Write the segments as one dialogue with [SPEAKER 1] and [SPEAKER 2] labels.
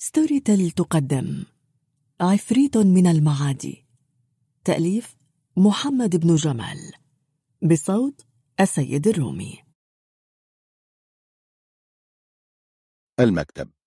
[SPEAKER 1] ستوري تيل تقدم عفريت من المعادي، تأليف محمد بن جمال، بصوت السيد الرومي.
[SPEAKER 2] المكتب.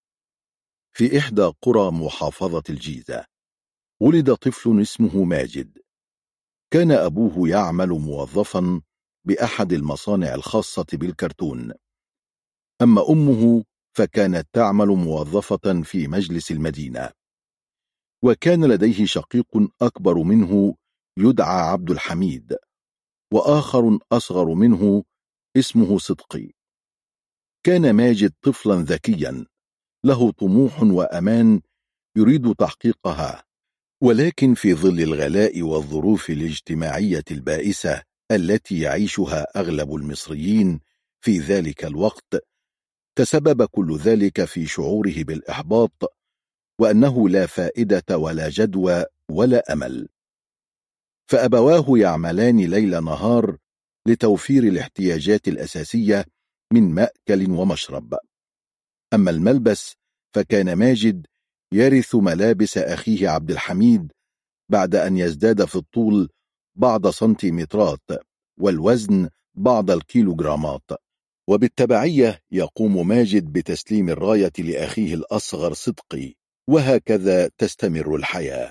[SPEAKER 2] في إحدى قرى محافظة الجيزة ولد طفل اسمه ماجد. كان أبوه يعمل موظفا بأحد المصانع الخاصة بالكرتون، أما أمه فكانت تعمل موظفة في مجلس المدينة. وكان لديه شقيق أكبر منه يدعى عبد الحميد، وآخر أصغر منه اسمه صدقي. كان ماجد طفلا ذكيا له طموح وأمان يريد تحقيقها، ولكن في ظل الغلاء والظروف الاجتماعية البائسة التي يعيشها أغلب المصريين في ذلك الوقت، تسبب كل ذلك في شعوره بالإحباط، وأنه لا فائدة ولا جدوى ولا أمل. فأبواه يعملان ليل نهار لتوفير الاحتياجات الأساسية من مأكل ومشرب. أما الملبس فكان ماجد يرث ملابس أخيه عبد الحميد بعد أن يزداد في الطول بعض سنتيمترات والوزن بعض الكيلوغرامات، وبالتبعية يقوم ماجد بتسليم الراية لأخيه الأصغر صدقي، وهكذا تستمر الحياة.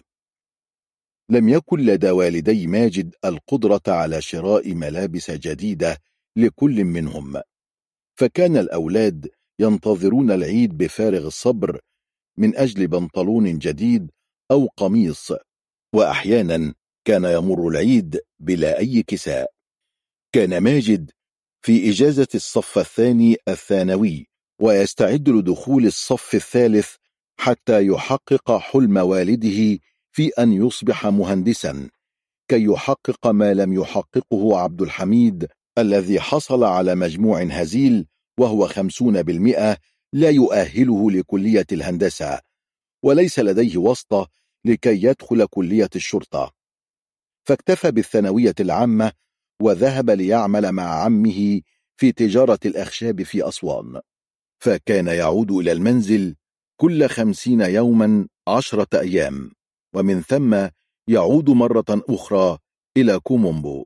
[SPEAKER 2] لم يكن لدى والدي ماجد القدرة على شراء ملابس جديدة لكل منهم، فكان الأولاد ينتظرون العيد بفارغ الصبر من أجل بنطلون جديد أو قميص، وأحيانا كان يمر العيد بلا أي كساء. كان ماجد في إجازة الصف الثاني الثانوي ويستعد لدخول الصف الثالث حتى يحقق حلم والده في أن يصبح مهندسا، كي يحقق ما لم يحققه عبد الحميد الذي حصل على مجموع هزيل وهو 50% لا يؤهله لكلية الهندسة، وليس لديه واسطة لكي يدخل كلية الشرطة. فاكتفى بالثانوية العامة وذهب ليعمل مع عمه في تجارة الأخشاب في أسوان. فكان يعود إلى المنزل كل 50 يوما 10 أيام، ومن ثم يعود مرة أخرى إلى كومومبو.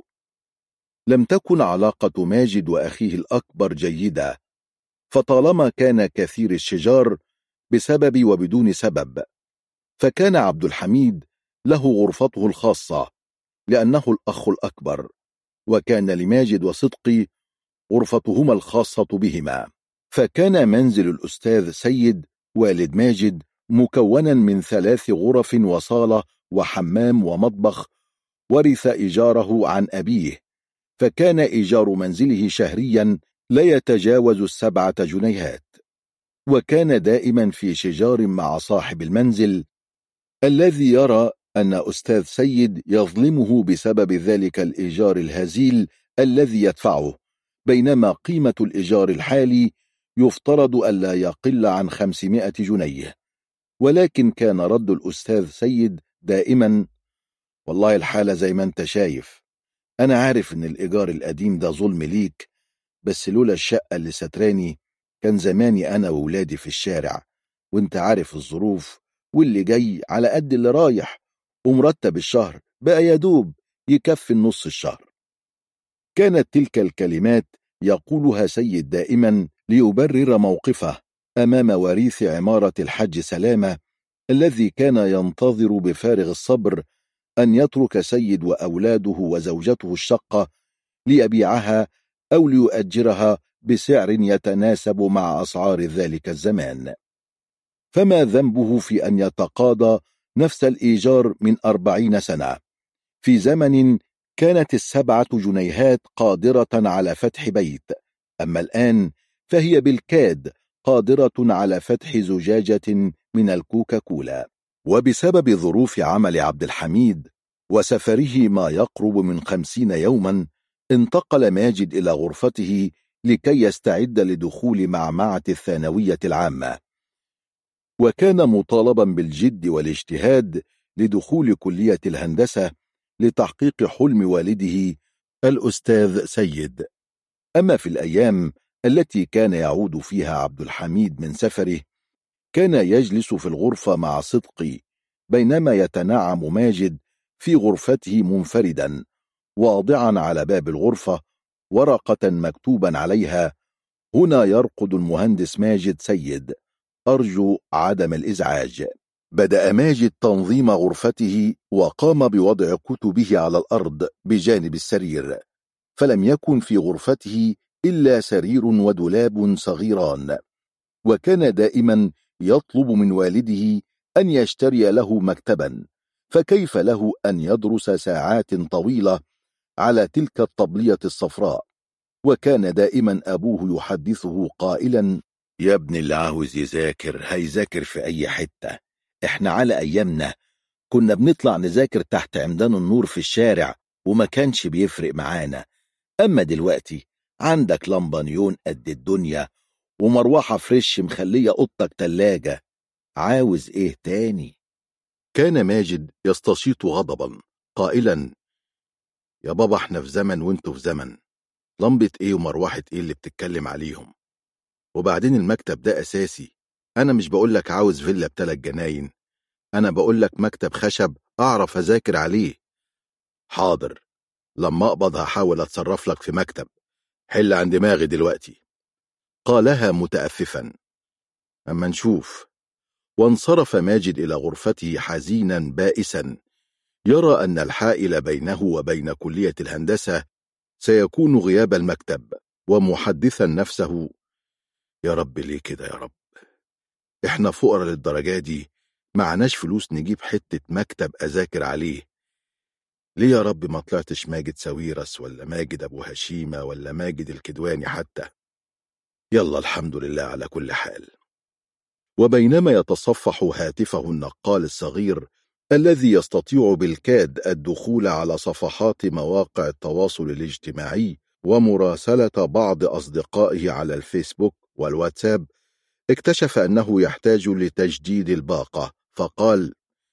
[SPEAKER 2] لم تكن علاقة ماجد وأخيه الأكبر جيدة، فطالما كان كثير الشجار بسبب وبدون سبب. فكان عبد الحميد له غرفته الخاصة لأنه الأخ الأكبر، وكان لماجد وصدقي غرفتهما الخاصة بهما. فكان منزل الأستاذ سيد والد ماجد مكونا من 3 غرف وصالة وحمام ومطبخ، ورث إيجاره عن أبيه، فكان إيجار منزله شهريا لا يتجاوز 7 جنيهات. وكان دائما في شجار مع صاحب المنزل الذي يرى أن أستاذ سيد يظلمه بسبب ذلك الإيجار الهزيل الذي يدفعه، بينما قيمة الإيجار الحالي يفترض ألا يقل عن 500 جنيه. ولكن كان رد الأستاذ سيد دائما: والله الحالة زي ما انت شايف، أنا عارف إن الإيجار القديم ده ظلم ليك، بس لولا الشقة اللي ستراني كان زماني أنا وولادي في الشارع، وانت عارف الظروف، واللي جاي على قد اللي رايح، ومرتب الشهر بقى يدوب يكفي نص الشهر. كانت تلك الكلمات يقولها سيد دائما ليبرر موقفه أمام وريث عمارة الحج سلامة، الذي كان ينتظر بفارغ الصبر أن يترك سيد وأولاده وزوجته الشقة ليبيعها أو ليؤجرها بسعر يتناسب مع أسعار ذلك الزمان. فما ذنبه في أن يتقاضى نفس الإيجار من 40 سنة في زمن كانت 7 جنيهات قادرة على فتح بيت، أما الآن فهي بالكاد قادرة على فتح زجاجة من الكوكاكولا. وبسبب ظروف عمل عبد الحميد وسفره ما يقرب من 50 يوما، انتقل ماجد إلى غرفته لكي يستعد لدخول معمعة الثانوية العامة، وكان مطالبا بالجد والاجتهاد لدخول كلية الهندسة لتحقيق حلم والده الأستاذ سيد. أما في الأيام التي كان يعود فيها عبد الحميد من سفره، كان يجلس في الغرفة مع صدقي بينما يتنعم ماجد في غرفته منفردا، واضعا على باب الغرفة ورقة مكتوبا عليها: هنا يرقد المهندس ماجد سيد، أرجو عدم الإزعاج. بدأ ماجد تنظيم غرفته وقام بوضع كتبه على الأرض بجانب السرير، فلم يكن في غرفته إلا سرير ودولاب صغيران، وكان دائما يطلب من والده أن يشتري له مكتبا، فكيف له أن يدرس ساعات طويلة على تلك الطبلية الصفراء. وكان دائما أبوه يحدثه قائلا: يا ابن اللي عاوز يذاكر هيذاكر في أي حتة، احنا على أيامنا كنا بنطلع نذاكر تحت عمدان النور في الشارع وما كانش بيفرق معانا، أما دلوقتي عندك لمبة نيون قد الدنيا ومروحة فريش مخلية أوضتك تلاجة، عاوز إيه تاني؟ كان ماجد يستشيط غضبا قائلا: يا بابا احنا في زمن وانتوا في زمن، لمبة ايه ومروحة ايه اللي بتتكلم عليهم؟ وبعدين المكتب ده أساسي، أنا مش بقولك عاوز فيلا ب3 جناين، أنا بقولك مكتب خشب أعرف أذاكر عليه. حاضر، لما أقبض هحاول أتصرف لك في مكتب، حل عن دماغي دلوقتي، قالها متأففا. أما نشوف. وانصرف ماجد إلى غرفته حزينا بائسا، يرى أن الحائل بينه وبين كلية الهندسة سيكون غياب المكتب، ومحدثا نفسه: يا رب ليه كده يا رب؟ احنا فقراء للدرجة دي، معناش فلوس نجيب حتة مكتب أذاكر عليه. ليه يا رب ما طلعتش ماجد ساويرس ولا ماجد أبو هشيمة ولا ماجد الكدواني حتى؟ يلا الحمد لله على كل حال. وبينما يتصفح هاتفه النقال الصغير الذي يستطيع بالكاد الدخول على صفحات مواقع التواصل الاجتماعي ومراسلة بعض أصدقائه على الفيسبوك والواتساب، اكتشف أنه يحتاج لتجديد الباقة، فقال: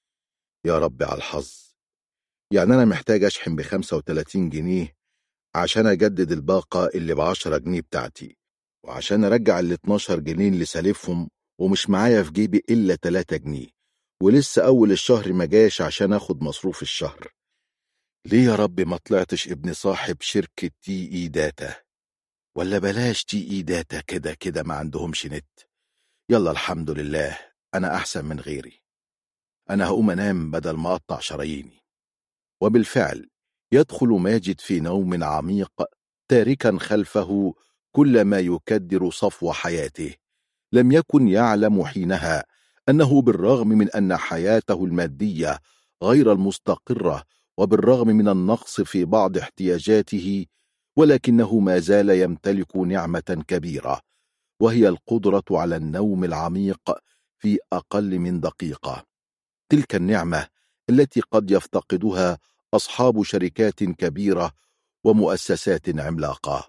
[SPEAKER 2] يا رب على الحظ، يعني أنا محتاج أشحن ب35 جنيه عشان أجدد الباقة اللي ب10 جنيه بتاعتي، وعشان أرجع ال12 جنيه اللي سالفهم ومش معايا في جيبي إلا 3 جنيه، ولسه أول الشهر ما جاش عشان أخد مصروف الشهر. ليه يا رب ما طلعتش ابن صاحب شركة تي اي داتا؟ ولا بلاش تي اي داتا، كده كده ما عندهمش نت. يلا الحمد لله، أنا أحسن من غيري، أنا هقوم أنام بدل ما أقطع شراييني. وبالفعل يدخل ماجد في نوم عميق، تاركا خلفه كل ما يكدر صفو حياته. لم يكن يعلم حينها أنه بالرغم من أن حياته المادية غير المستقرة، وبالرغم من النقص في بعض احتياجاته، ولكنه ما زال يمتلك نعمة كبيرة، وهي القدرة على النوم العميق في أقل من دقيقة. تلك النعمة التي قد يفتقدها أصحاب شركات كبيرة ومؤسسات عملاقة.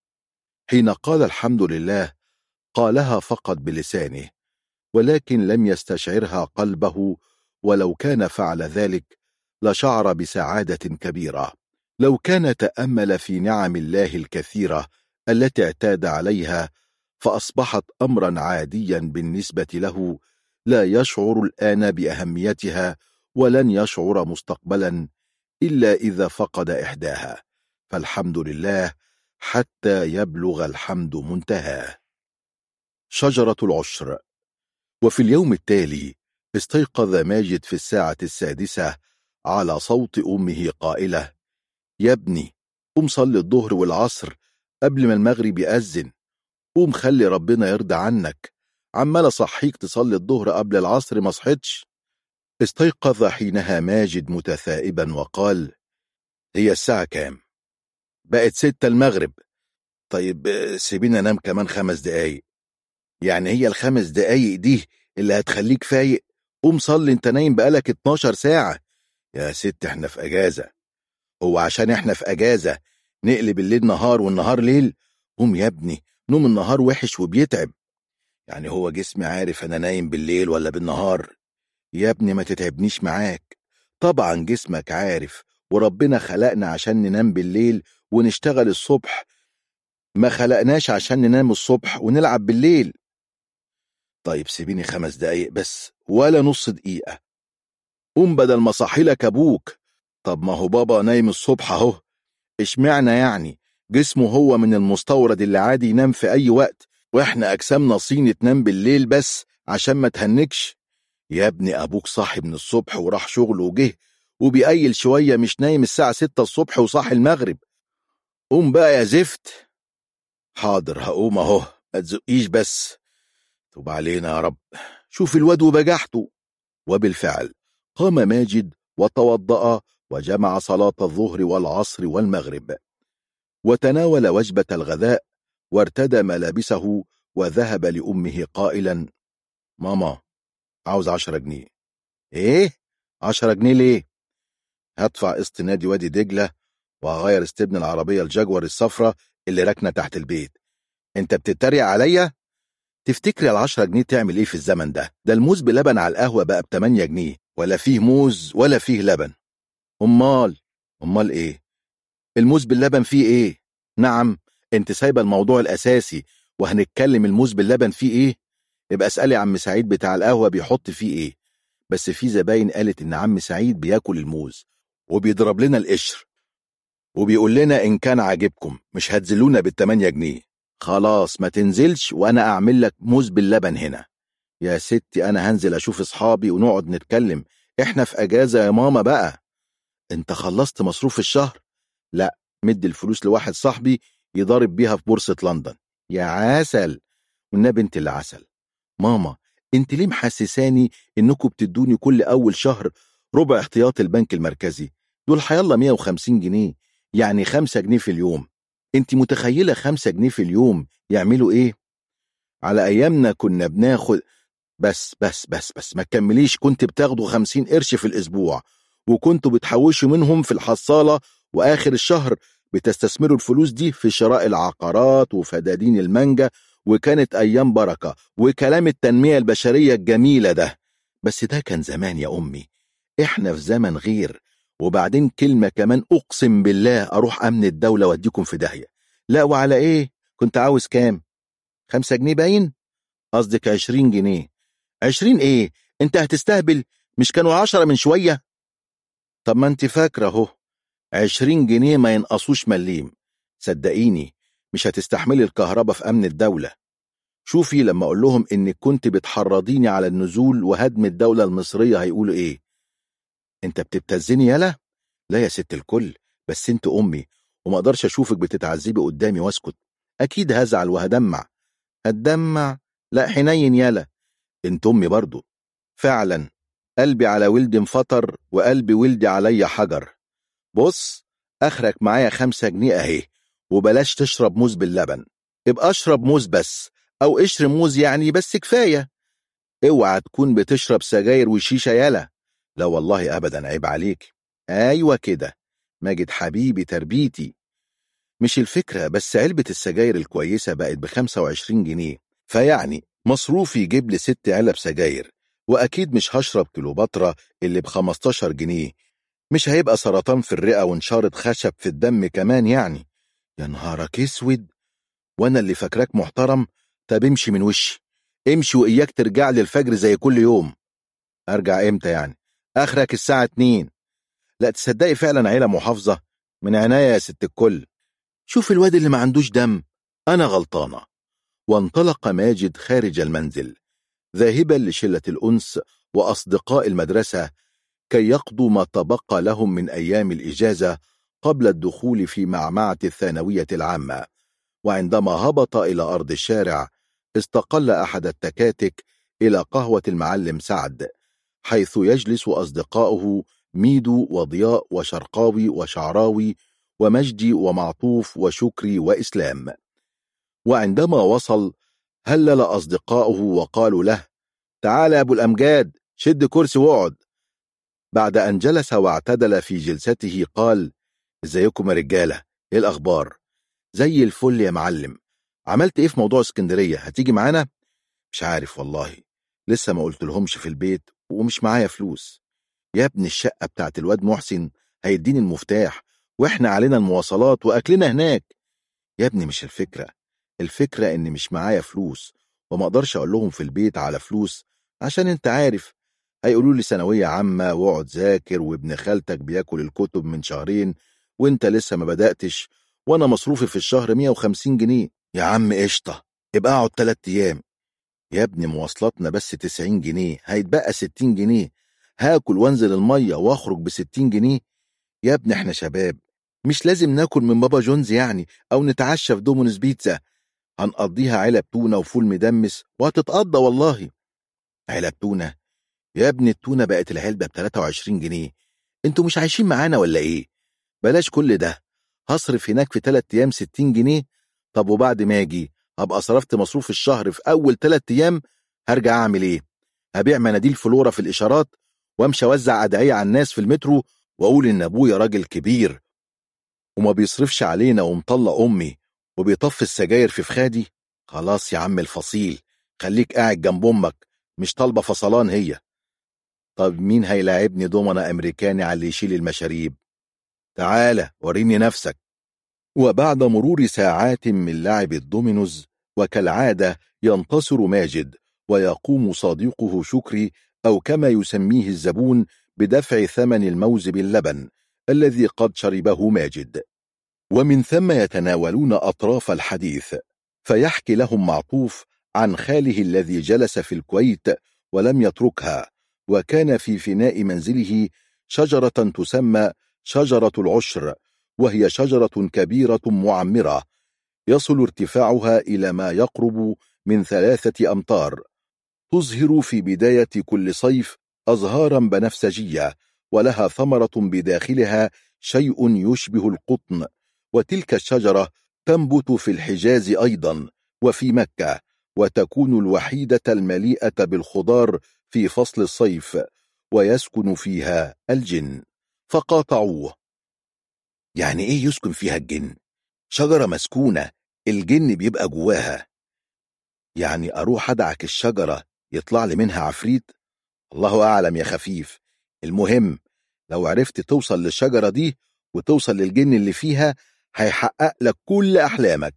[SPEAKER 2] حين قال الحمد لله، قالها فقط بلسانه، ولكن لم يستشعرها قلبه، ولو كان فعل ذلك لشعر بسعادة كبيرة. لو كان تأمل في نعم الله الكثيرة التي اعتاد عليها، فأصبحت أمرا عاديا بالنسبة له، لا يشعر الآن بأهميتها، ولن يشعر مستقبلا إلا إذا فقد إحداها. فالحمد لله حتى يبلغ الحمد منتهاه. شجرة العشر. وفي اليوم التالي استيقظ ماجد في 6:06 على صوت أمه قائلة: يا ابني قوم صلي الظهر والعصر قبل ما المغرب يأذن، قوم خلي ربنا يرضى عنك، عمال أصحيك تصلي الظهر قبل العصر ما صحتش. استيقظ حينها ماجد متثائبا وقال: هي الساعة كام؟ بقت 6 المغرب. طيب سيبينا نام كمان 5 دقايق. يعني هي ال5 دقايق دي اللي هتخليك فايق؟ قوم صلي، انت نايم بقالك 12 ساعة. يا ست احنا في اجازة، هو عشان احنا في اجازة نقلب الليل نهار والنهار ليل؟ قوم يا ابني، نوم النهار وحش وبيتعب. يعني هو جسمي عارف انا نايم بالليل ولا بالنهار؟ يا ابني ما تتعبنيش معاك، طبعا جسمك عارف، وربنا خلقنا عشان ننام بالليل ونشتغل الصبح، ما خلقناش عشان ننام الصبح ونلعب بالليل. طيب سيبيني 5 دقايق بس، ولا نص دقيقة. قوم بدل ما صحيلك أبوك. طب ما هو بابا نايم الصبح اهو، اشمعنى يعني؟ جسمه هو من المستورد اللي عادي ينام في أي وقت، واحنا أجسامنا صيني تنام بالليل بس عشان ما تهنكش. يا ابني أبوك صاحي من الصبح وراح شغله وجه، وبيقيل شوية، مش نايم الساعة 6 الصبح وصاحي المغرب. قوم بقى يا زفت. حاضر هقوم اهو، ما تزقيش بس. توب علينا يا رب، شوف الواد وبجحته. وبالفعل قام ماجد وتوضأ وجمع صلاة الظهر والعصر والمغرب، وتناول وجبة الغذاء، وارتدى ملابسه وذهب لأمه قائلا: ماما، عاوز 10 جنيه. ايه 10 جنيه ليه؟ هدفع قسط نادي وادي دجلة، وهغير استبن العربية الجاكور الصفرة اللي راكنة تحت البيت. انت بتتريق عليا؟ تفتكري ال10 جنيه تعمل ايه في الزمن ده؟ ده الموز بلبن على القهوة بقى ب8 جنيه، ولا فيه موز ولا فيه لبن. امال ايه؟ الموز باللبن فيه ايه؟ نعم، انت سايبه الموضوع الاساسي وهنتكلم الموز باللبن فيه ايه؟ يبقى اسألي عم سعيد بتاع القهوة بيحط فيه ايه. بس في زباين قالت ان عم سعيد بياكل الموز وبيضرب لنا القشر، وبيقول لنا ان كان عاجبكم مش هتزلونا ب8 جنيه. خلاص ما تنزلش، وانا اعمل لك موز باللبن هنا. يا ستي انا هنزل اشوف اصحابي ونقعد نتكلم، احنا في اجازة يا ماما بقى. انت خلصت مصروف الشهر؟ لا، مدي الفلوس لواحد صاحبي يضارب بيها في بورصة لندن. يا عسل، والنبي انت اللي عسل. ماما، انت ليه محسساني انكم بتدوني كل اول شهر ربع احتياط البنك المركزي؟ دول حيالله 150 جنيه، يعني 5 جنيه في اليوم. انت متخيلة 5 جنيه في اليوم يعملوا ايه؟ على ايامنا كنا بناخد بس ما تكمليش. كنت بتاخدوا 50 قرش في الاسبوع، وكنتوا بتحوشوا منهم في الحصالة، واخر الشهر بتستثمروا الفلوس دي في شراء العقارات وفدادين المانجا، وكانت ايام بركة وكلام التنمية البشرية الجميلة ده. بس ده كان زمان يا امي، احنا في زمن غير. وبعدين كلمة كمان، اقسم بالله اروح امن الدولة واديكم في داهية. لا، وعلى ايه؟ كنت عاوز كام؟ 5 جنيه باين؟ قصدك 20 جنيه. 20 ايه؟ انت هتستهبل، مش كانوا 10 من شوية؟ طب ما انت فاكرة اهو، 20 جنيه ما ينقصوش مليم. صدقيني مش هتستحملي الكهرباء في امن الدولة. شوفي لما اقول لهم انك كنت بتحرضيني على النزول وهدم الدولة المصرية هيقولوا ايه؟ انت بتبتزني يالا؟ لا يا ست الكل، بس انت امي وما اقدرش اشوفك بتتعذبي قدامي واسكت. اكيد هزعل وهدمع. هتدمع؟ لا، حنين يالا، انت امي برضو. فعلا قلبي على ولدي انفطر، وقلبي ولدي عليا حجر. بص، اخرك معايا 5 جنيه اهي، وبلاش تشرب موز باللبن. ابقى اشرب موز بس، او قشر موز يعني، بس كفاية. اوعى تكون بتشرب سجاير وشيشة يالا. لا والله ابدا، عيب عليك. ايوه كده، ماجد حبيبي تربيتي. مش الفكرة، بس علبة السجاير الكويسة بقت ب25 جنيه، فيعني مصروفي يجيب لي 6 علب سجاير. واكيد مش هشرب كيلوباترا اللي ب15 جنيه. مش هيبقى سرطان في الرئة ونشارة خشب في الدم كمان يعني. يا نهارك اسود، وانا اللي فاكراك محترم. طب امشي من وشي، امشي، واياك ترجع لي الفجر زي كل يوم. ارجع امتى يعني؟ اخرك الساعة 2. لا تصدقي فعلا عيلة محافظة. من عناية يا ست الكل. شوف الواد اللي ما عندوش دم، انا غلطانة. وانطلق ماجد خارج المنزل، ذاهبا لشلة الأنس وأصدقاء المدرسة، كي يقضوا ما تبقى لهم من أيام الإجازة قبل الدخول في معمعة الثانوية العامة. وعندما هبط إلى أرض الشارع، استقل أحد التكاتك إلى قهوة المعلم سعد، حيث يجلس أصدقاؤه ميدو وضياء وشرقاوي وشعراوي ومجدي ومعطوف وشكري وإسلام. وعندما وصل، هلل أصدقاؤه وقالوا له: تعال يا أبو الأمجاد، شد كرسي واقعد. بعد أن جلس واعتدل في جلسته قال: ازيكم يا رجالة، ايه الأخبار؟ زي الفل يا معلم. عملت ايه في موضوع اسكندرية؟ هتيجي معانا؟ مش عارف والله، لسه ما قلت لهمش في البيت، ومش معايا فلوس. يا ابن الشقة بتاعت الواد محسن هيديني المفتاح، واحنا علينا المواصلات واكلنا هناك. يا ابني مش الفكرة، الفكرة ان مش معايا فلوس، وما اقدرش اقول لهم في البيت على فلوس، عشان انت عارف هيقولوا لي ثانوية عامة واقعد ذاكر، وابن خالتك بياكل الكتب من شهرين وانت لسه ما بدأتش، وانا مصروفي في الشهر 150 جنيه. يا عم قشطة، يبقى اقعد 3 ايام. يا ابني مواصلاتنا بس 90 جنيه، هيتبقى 60 جنيه، هاكل وانزل المية واخرج ب60 جنيه. يا ابني احنا شباب، مش لازم ناكل من بابا جونز يعني، او نتعشى في دومونس بيتزا. هنقضيها علب تونة وفول مدمس وهتتقضى والله. علب تونة؟ يا ابني التونة بقت العلبة ب23 جنيه. انتوا مش عايشين معانا ولا ايه؟ بلاش كل ده، هصرف هناك في 3 ايام 60 جنيه. طب وبعد ما اجي هبقى صرفت مصروف الشهر في اول 3 ايام، هرجع اعمل ايه؟ هبيع مناديل فلورا في الاشارات، وامشي اوزع ادعية على الناس في المترو، واقول ان ابويا راجل كبير وما بيصرفش علينا ومطلق امي وبيطفي السجاير في فخادي؟ خلاص يا عم الفصيل، خليك قاعد جنب امك، مش طالبه فصلان هي. طب مين هيلاعبني دومنا امريكاني على اللي يشيل المشاريب؟ تعالى وريني نفسك. وبعد مرور ساعات من لعب الدومينوز، وكالعادة ينتصر ماجد، ويقوم صديقه شكري، أو كما يسميه الزبون، بدفع ثمن الموز باللبن الذي قد شربه ماجد. ومن ثم يتناولون أطراف الحديث، فيحكي لهم معطوف عن خاله الذي جلس في الكويت ولم يتركها، وكان في فناء منزله شجرة تسمى شجرة العشر، وهي شجرة كبيرة معمرة يصل ارتفاعها إلى ما يقرب من 3 أمتار، تظهر في بداية كل صيف أزهارا بنفسجية، ولها ثمرة بداخلها شيء يشبه القطن. وتلك الشجرة تنبت في الحجاز أيضا وفي مكة، وتكون الوحيدة المليئة بالخضار في فصل الصيف، ويسكن فيها الجن. فقاطعوه: يعني ايه يسكن فيها الجن؟ شجرة مسكونة، الجن بيبقى جواها، يعني اروح ادعك الشجرة يطلع لي منها عفريت؟ الله اعلم يا خفيف. المهم لو عرفت توصل للشجرة دي وتوصل للجن اللي فيها، هيحقق لك كل احلامك.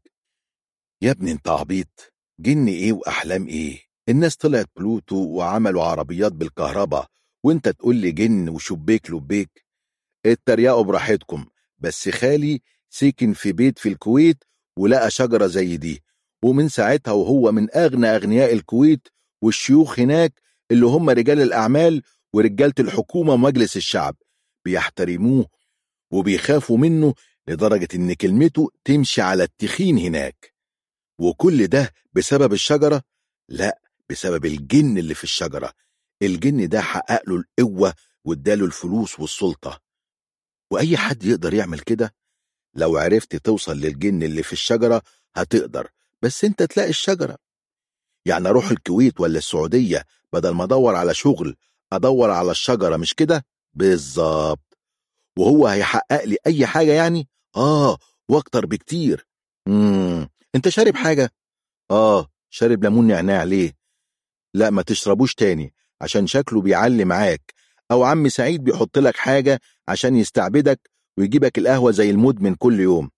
[SPEAKER 2] يا ابني انت عبيط، جن ايه واحلام ايه؟ الناس طلعت بلوتو وعملوا عربيات بالكهرباء، وانت تقول لي جن وشبيك لبيك؟ اتريقوا براحتكم، بس خالي سيكن في بيت في الكويت ولقى شجرة زي دي، ومن ساعتها وهو من أغنى أغنياء الكويت، والشيوخ هناك اللي هم رجال الأعمال ورجالة الحكومة ومجلس الشعب بيحترموه وبيخافوا منه، لدرجة إن كلمته تمشي على التخين هناك. وكل ده بسبب الشجرة؟ لا، بسبب الجن اللي في الشجرة. الجن ده حقق له القوة واداله الفلوس والسلطة، وأي حد يقدر يعمل كده. لو عرفت توصل للجن اللي في الشجرة هتقدر، بس انت تلاقي الشجرة. يعني اروح الكويت ولا السعودية، بدل ما ادور على شغل ادور على الشجرة، مش كده؟ بالظبط. وهو هيحقق لي اي حاجة يعني؟ واكتر بكتير. انت شارب حاجة؟ شارب ليمون نعناع. ليه؟ لا ما تشربوش تاني، عشان شكله بيعلي معاك، او عم سعيد بيحط لك حاجة عشان يستعبدك ويجيبك القهوة زي المدمن كل يوم.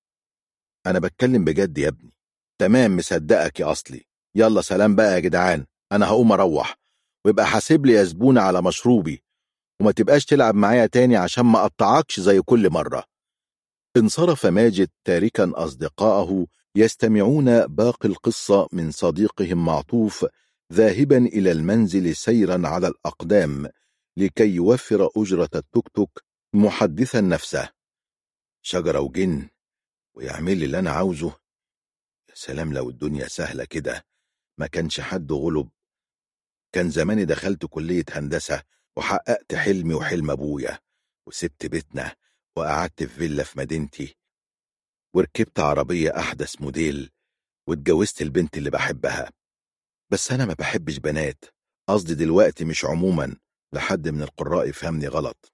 [SPEAKER 2] انا بتكلم بجد يا ابني. تمام، مصدقك يا اصلي. يلا سلام بقى يا جدعان، انا هقوم اروح، ويبقى حاسب لي يا زبونة على مشروبي، وما تبقاش تلعب معايا تاني عشان ما اقطعكش زي كل مرة. انصرف ماجد تاركا اصدقائه يستمعون باقي القصة من صديقهم معطوف، ذاهبا الى المنزل سيرا على الاقدام لكي يوفر اجرة التوك توك، محدثا نفسه: شجرة وجن ويعمل لي اللي انا عاوزه؟ يا سلام لو الدنيا سهلة كده، ما كانش حد غلب. كان زماني دخلت كلية هندسة وحققت حلمي وحلم ابويا، وسبت بيتنا وقعدت في فيلا في مدينتي، وركبت عربية احدث موديل، واتجوزت البنت اللي بحبها. بس انا ما بحبش بنات، قصدي دلوقتي مش عموما، لحد من القراء يفهمني غلط.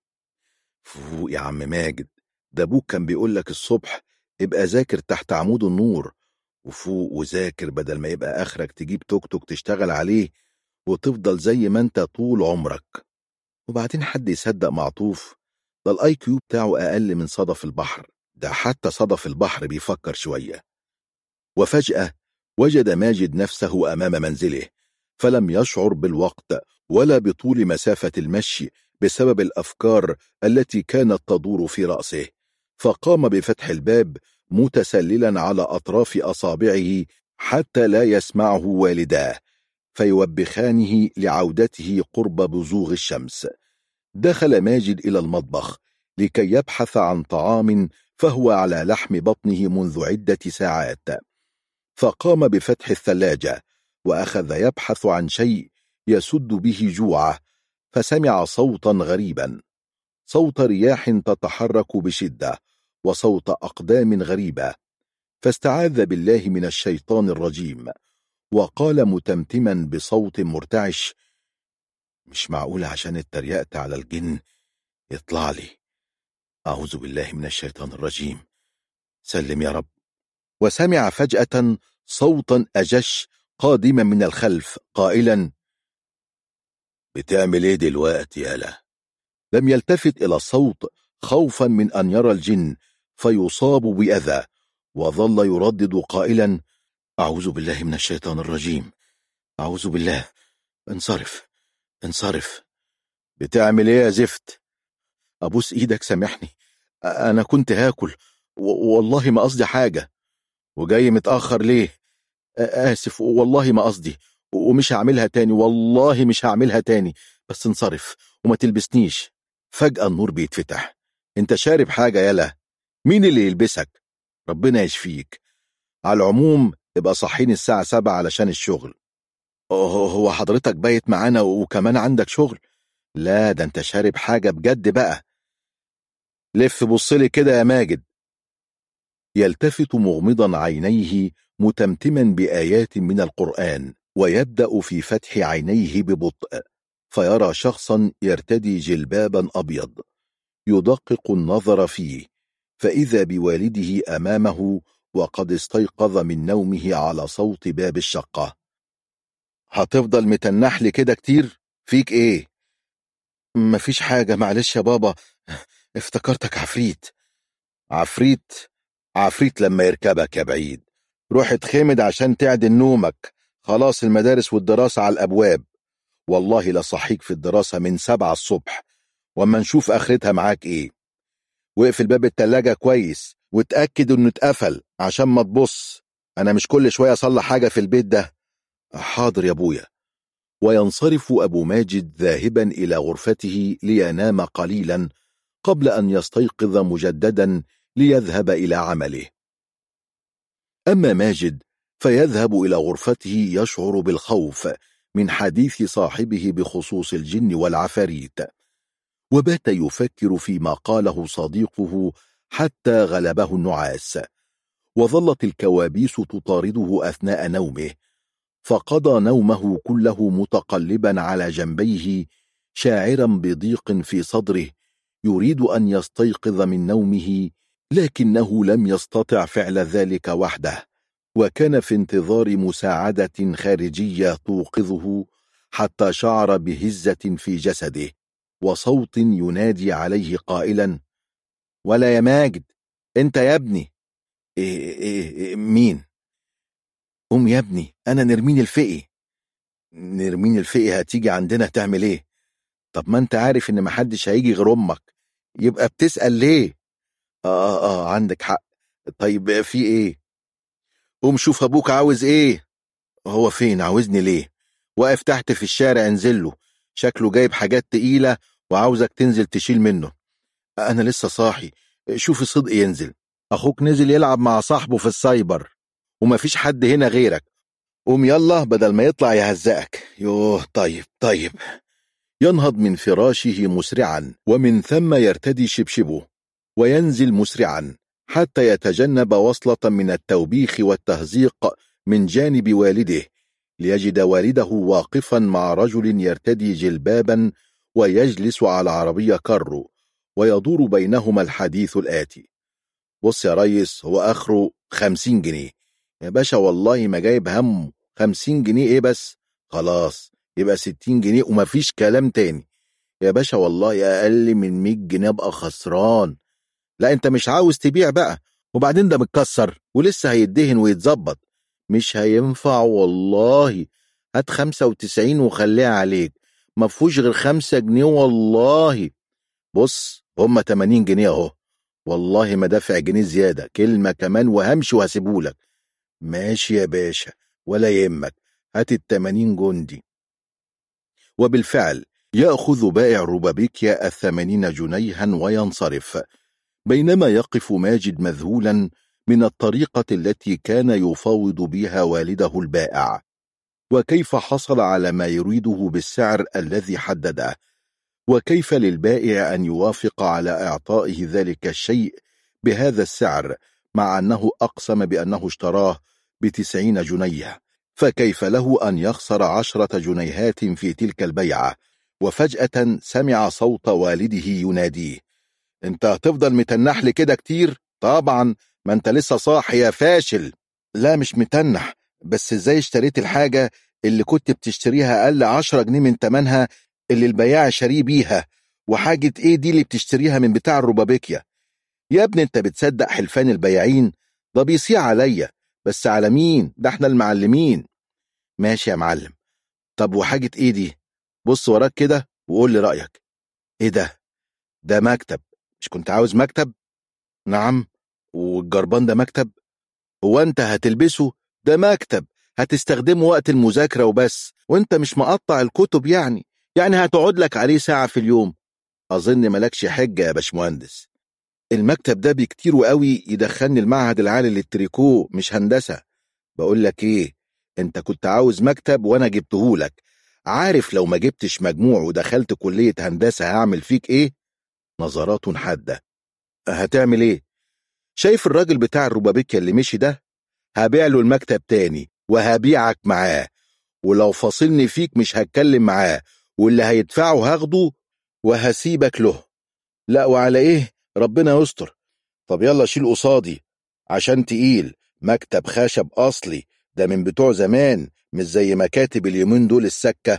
[SPEAKER 2] فوق يا عم ماجد، ده ابوك كان بيقولك الصبح ابقى ذاكر تحت عمود النور، وفوق وذاكر بدل ما يبقى اخرك تجيب توك توك تشتغل عليه وتفضل زي ما انت طول عمرك. وبعدين حد يصدق معطوف؟ ده الاي كيو بتاعه اقل من صدف البحر، ده حتى صدف البحر بيفكر شوية. وفجأة وجد ماجد نفسه أمام منزله، فلم يشعر بالوقت ولا بطول مسافة المشي بسبب الأفكار التي كانت تدور في رأسه، فقام بفتح الباب متسللا على أطراف أصابعه حتى لا يسمعه والداه فيوبخانه لعودته قرب بزوغ الشمس. دخل ماجد إلى المطبخ لكي يبحث عن طعام، فهو على لحم بطنه منذ عدة ساعات، فقام بفتح الثلاجة وأخذ يبحث عن شيء يسد به جوعه، فسمع صوتا غريبا، صوت رياح تتحرك بشدة وصوت أقدام غريبة، فاستعاذ بالله من الشيطان الرجيم وقال متمتما بصوت مرتعش: مش معقول عشان اتريقت على الجن يطلع لي، أعوذ بالله من الشيطان الرجيم، سلم يا رب. وسمع فجأة صوتا أجش قادما من الخلف قائلا: بتعمل ايه دلوقتي يالا؟ لم يلتفت إلى الصوت خوفا من أن يرى الجن فيصاب بأذى، وظل يردد قائلا: أعوذ بالله من الشيطان الرجيم، أعوذ بالله، انصرف انصرف. بتعمل ايه يا زفت؟ أبوس إيدك سامحني، أنا كنت هاكل والله ما قصدي حاجة. وجاي متأخر ليه؟ آسف والله ما قصدي، ومش هعملها تاني، والله مش هعملها تاني، بس انصرف وما تلبسنيش. فجأة النور بيتفتح. انت شارب حاجة يلا؟ مين اللي يلبسك؟ ربنا يشفيك. على العموم ابقى صحيني الساعة 7 علشان الشغل. هو حضرتك بايت معانا وكمان عندك شغل؟ لا ده انت شارب حاجة بجد بقى. لف بصلي كده يا ماجد. يلتفت مغمضا عينيه متمتما بآيات من القرآن، ويبدأ في فتح عينيه ببطء، فيرى شخصا يرتدي جلبابا أبيض، يدقق النظر فيه، فإذا بوالده أمامه وقد استيقظ من نومه على صوت باب الشقة. هتفضل متنحلي كده كتير؟ فيك ايه؟ مفيش حاجة، معلش يا بابا، افتكرتك عفريت. عفريت؟ عفريت لما يركبك يا بعيد. روح اتخمد عشان تعدل نومك، خلاص المدارس والدراسة على الأبواب. والله لصحيك في الدراسة من 7 الصبح، وما نشوف آخرتها معاك ايه. واقفل باب التلاجة كويس وتأكد انه اتقفل عشان ما تبص، انا مش كل شوية اصلح حاجة في البيت ده. حاضر يا ابويا. وينصرف أبو ماجد ذاهبا إلى غرفته لينام قليلا قبل أن يستيقظ مجددا ليذهب إلى عمله. أما ماجد فيذهب إلى غرفته يشعر بالخوف من حديث صاحبه بخصوص الجن والعفاريت، وبات يفكر فيما قاله صديقه حتى غلبه النعاس، وظلت الكوابيس تطارده أثناء نومه، فقضى نومه كله متقلبا على جنبيه شاعرا بضيق في صدره، يريد أن يستيقظ من نومه لكنه لم يستطع فعل ذلك وحده، وكان في انتظار مساعدة خارجية توقظه حتى شعر بهزة في جسده وصوت ينادي عليه قائلا: ولا يا ماجد، انت يا ابني. إيه مين؟ قوم يا ابني، أنا نرمين الفقي. نرمين الفقي هتيجي عندنا تعمل ايه؟ طب ما انت عارف ان محدش هيجي غير امك، يبقى بتسأل ليه؟ عندك حق. طيب في ايه؟ قوم شوف ابوك عاوز ايه. هو فين؟ عاوزني ليه؟ واقف تحت في الشارع، انزله، شكله جايب حاجات تقيلة وعاوزك تنزل تشيل منه. انا لسه صاحي. شوف صدق ينزل، اخوك نزل يلعب مع صاحبه في السايبر ومفيش حد هنا غيرك. قوم يلا بدل ما يطلع يهزقك. يوه طيب. ينهض من فراشه مسرعا، ومن ثم يرتدي شبشبه وينزل مسرعا حتى يتجنب وصلة من التوبيخ والتهزيق من جانب والده، ليجد والده واقفا مع رجل يرتدي جلبابا ويجلس على عربية كارو، ويدور بينهما الحديث الآتي: بص يا ريس، هو آخره 50 جنيه يا باشا، والله ما جايب همه. 50 جنيه ايه بس؟ خلاص يبقى 60 جنيه ومفيش كلام تاني يا باشا، والله أقل من 100 جنيه ابقى خسران. لا انت مش عاوز تبيع بقى، وبعدين ده متكسر ولسه هيدهن ويتظبط، مش هينفع والله، هات 95 وخليها عليك، مفهوش غير 5 جنيه والله. بص هما 80 جنيه اهو، والله ما دافع جنيه زيادة، كلمة كمان وهمشي وهسيبهولك. ماشي يا باشا، ولا يهمك، هات ال80 جندي. وبالفعل يأخذ بائع الربابيكيا 80 جنيها وينصرف، بينما يقف ماجد مذهولا من الطريقة التي كان يفاوض بها والده البائع، وكيف حصل على ما يريده بالسعر الذي حدده، وكيف للبائع أن يوافق على إعطائه ذلك الشيء بهذا السعر مع أنه أقسم بأنه اشتراه ب90 جنيه، فكيف له أن يخسر 10 جنيهات في تلك البيعة. وفجأة سمع صوت والده يناديه: انت هتفضل متنح لي كده كتير؟ طبعا، ما انت لسه صاحي يا فاشل. لا مش متنح، بس ازاي اشتريت الحاجة اللي كنت بتشتريها اقل 10 جنيه من تمنها اللي البياع شاريه بيها؟ وحاجة ايه دي اللي بتشتريها من بتاع الربابيكيا؟ يا ابني انت بتصدق حلفان البياعين؟ ده بيصيع عليا، بس على مين؟ ده احنا المعلمين. ماشي يا معلم. طب وحاجة ايه دي؟ بص وراك كده وقول لي رأيك. ايه ده؟ ده مكتب، مش كنت عاوز مكتب؟ نعم. والجربان ده مكتب؟ هو انت هتلبسه؟ ده مكتب هتستخدمه وقت المذاكرة وبس، وانت مش مقطع الكتب يعني هتقعد لك عليه ساعة في اليوم. اظن ملكش حجة يا باشمهندس، المكتب ده بكتير وقوي يدخلني المعهد العالي للتريكو مش هندسة. بقول لك ايه، انت كنت عاوز مكتب وانا جبتهولك، عارف لو ما جبتش مجموع ودخلت كلية هندسة هعمل فيك ايه؟ نظرات حادة. هتعمل ايه؟ شايف الراجل بتاع الربابيكيا اللي مشي ده؟ هبيع له المكتب تاني وهبيعك معاه، ولو فاصلني فيك مش هتكلم معاه، واللي هيدفعه هاخده وهسيبك له. لا وعلى ايه؟ ربنا يستر. طب يلا شيل قصادي عشان تقيل، مكتب خشب اصلي، ده من بتوع زمان مش زي مكاتب اليومين دول السكة.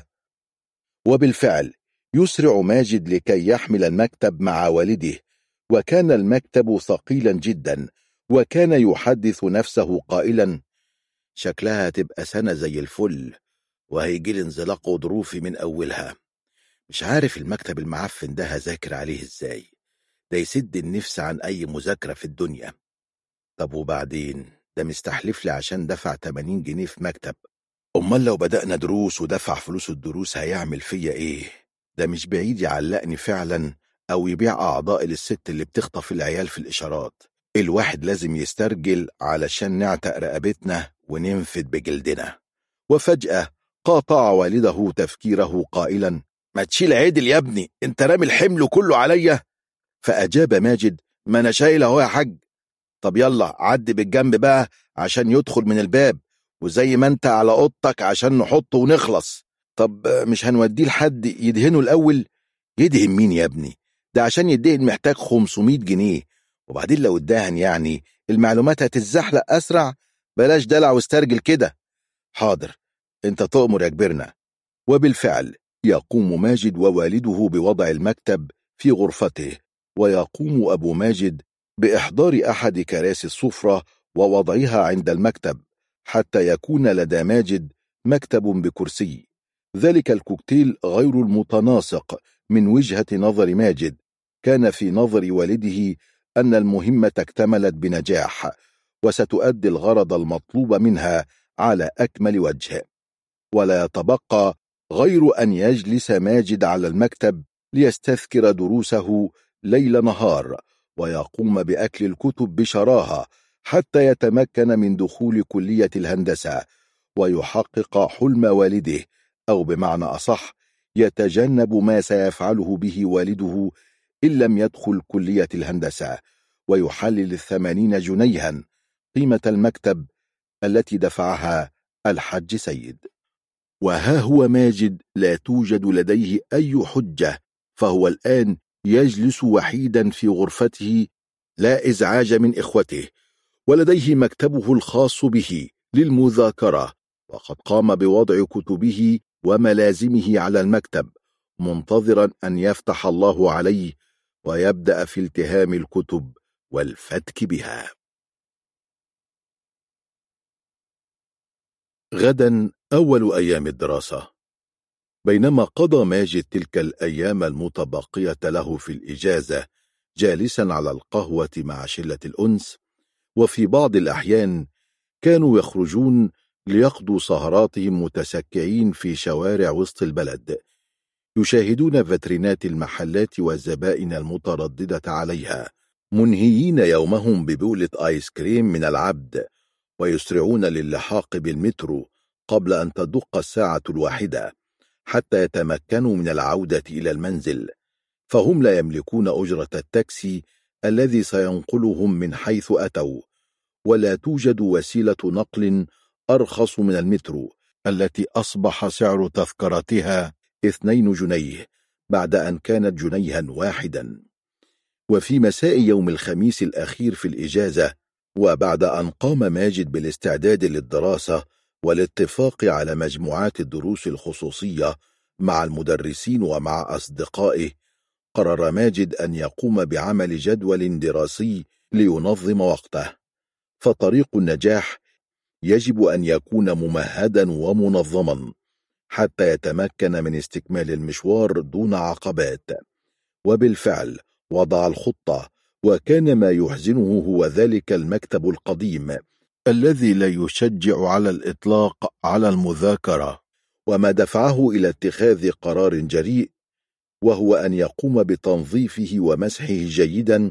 [SPEAKER 2] وبالفعل يسرع ماجد لكي يحمل المكتب مع والده، وكان المكتب ثقيلا جدا، وكان يحدث نفسه قائلا: شكلها تبقى سنة زي الفل، وهيجيلي انزلاق غضروفي من أولها. مش عارف المكتب المعفن ده هذاكر عليه ازاي، ده يسد النفس عن أي مذاكرة في الدنيا. طب وبعدين؟ ده مستحلف لي عشان دفع 80 جنيه في مكتب، أمال لو بدأنا دروس ودفع فلوس الدروس هيعمل فيا إيه؟ ده مش بعيد يعلقني فعلا، أو يبيع أعضاء للست اللي بتخطف العيال في الإشارات. الواحد لازم يسترجل علشان نعتق رقبتنا وننفد بجلدنا. وفجأة قاطع والده تفكيره قائلا: ما تشيل عدل يا ابني، انت رامي الحمل كله عليا. فأجاب ماجد: ما أنا شايل اهو يا حاج. طب يلا عدي بالجنب بقى عشان يدخل من الباب، وزي ما انت على اوضتك عشان نحطه ونخلص. طب مش هنوديه لحد يدهنه الأول؟ يدهن مين يا ابني؟ ده عشان يدهن محتاج 500 جنيه، وبعدين لو ادهن المعلومات هتتزحلق أسرع. بلاش دلع واسترجل كده. حاضر، انت تؤمر يا كبرنا. وبالفعل يقوم ماجد ووالده بوضع المكتب في غرفته، ويقوم أبو ماجد بإحضار أحد كراسي السفرة ووضعها عند المكتب، حتى يكون لدى ماجد مكتب بكرسي. ذلك الكوكتيل غير المتناسق من وجهة نظر ماجد كان في نظر والده أن المهمة اكتملت بنجاح، وستؤدي الغرض المطلوب منها على أكمل وجه. ولا يتبقى غير أن يجلس ماجد على المكتب ليستذكر دروسه ليل نهار، ويقوم بأكل الكتب بشراهة حتى يتمكن من دخول كلية الهندسة، ويحقق حلم والده، أو بمعنى أصح يتجنب ما سيفعله به والده إن لم يدخل كلية الهندسة، ويحلل 80 جنيها قيمة المكتب التي دفعها الحج سيد. وها هو ماجد لا توجد لديه أي حجة، فهو الآن يجلس وحيدا في غرفته لا إزعاج من إخوته، ولديه مكتبه الخاص به للمذاكرة، وقد قام بوضع كتبه وملازمه على المكتب، منتظرا أن يفتح الله عليه ويبدأ في التهام الكتب والفتك بها. غدا أول أيام الدراسة. بينما قضى ماجد تلك الأيام المتبقية له في الإجازة جالسا على القهوة مع شلة الأنس، وفي بعض الأحيان كانوا يخرجون ليقضوا سهراتهم متسكعين في شوارع وسط البلد، يشاهدون فترينات المحلات والزبائن المترددة عليها، منهيين يومهم ببولة آيس كريم من العبد، ويسرعون للحاق بالمترو قبل أن تدق الساعة 1 حتى يتمكنوا من العودة إلى المنزل، فهم لا يملكون أجرة التاكسي الذي سينقلهم من حيث أتوا، ولا توجد وسيلة نقل أرخص من المترو التي أصبح سعر تذكرتها 2 جنيه بعد أن كانت جنيها واحدا. وفي مساء يوم الخميس الأخير في الإجازة، وبعد أن قام ماجد بالاستعداد للدراسة والاتفاق على مجموعات الدروس الخصوصية مع المدرسين ومع أصدقائه، قرر ماجد أن يقوم بعمل جدول دراسي لينظم وقته، فطريق النجاح يجب أن يكون ممهدا ومنظما حتى يتمكن من استكمال المشوار دون عقبات. وبالفعل وضع الخطة، وكان ما يحزنه هو ذلك المكتب القديم الذي لا يشجع على الإطلاق على المذاكرة، وما دفعه إلى اتخاذ قرار جريء، وهو أن يقوم بتنظيفه ومسحه جيدا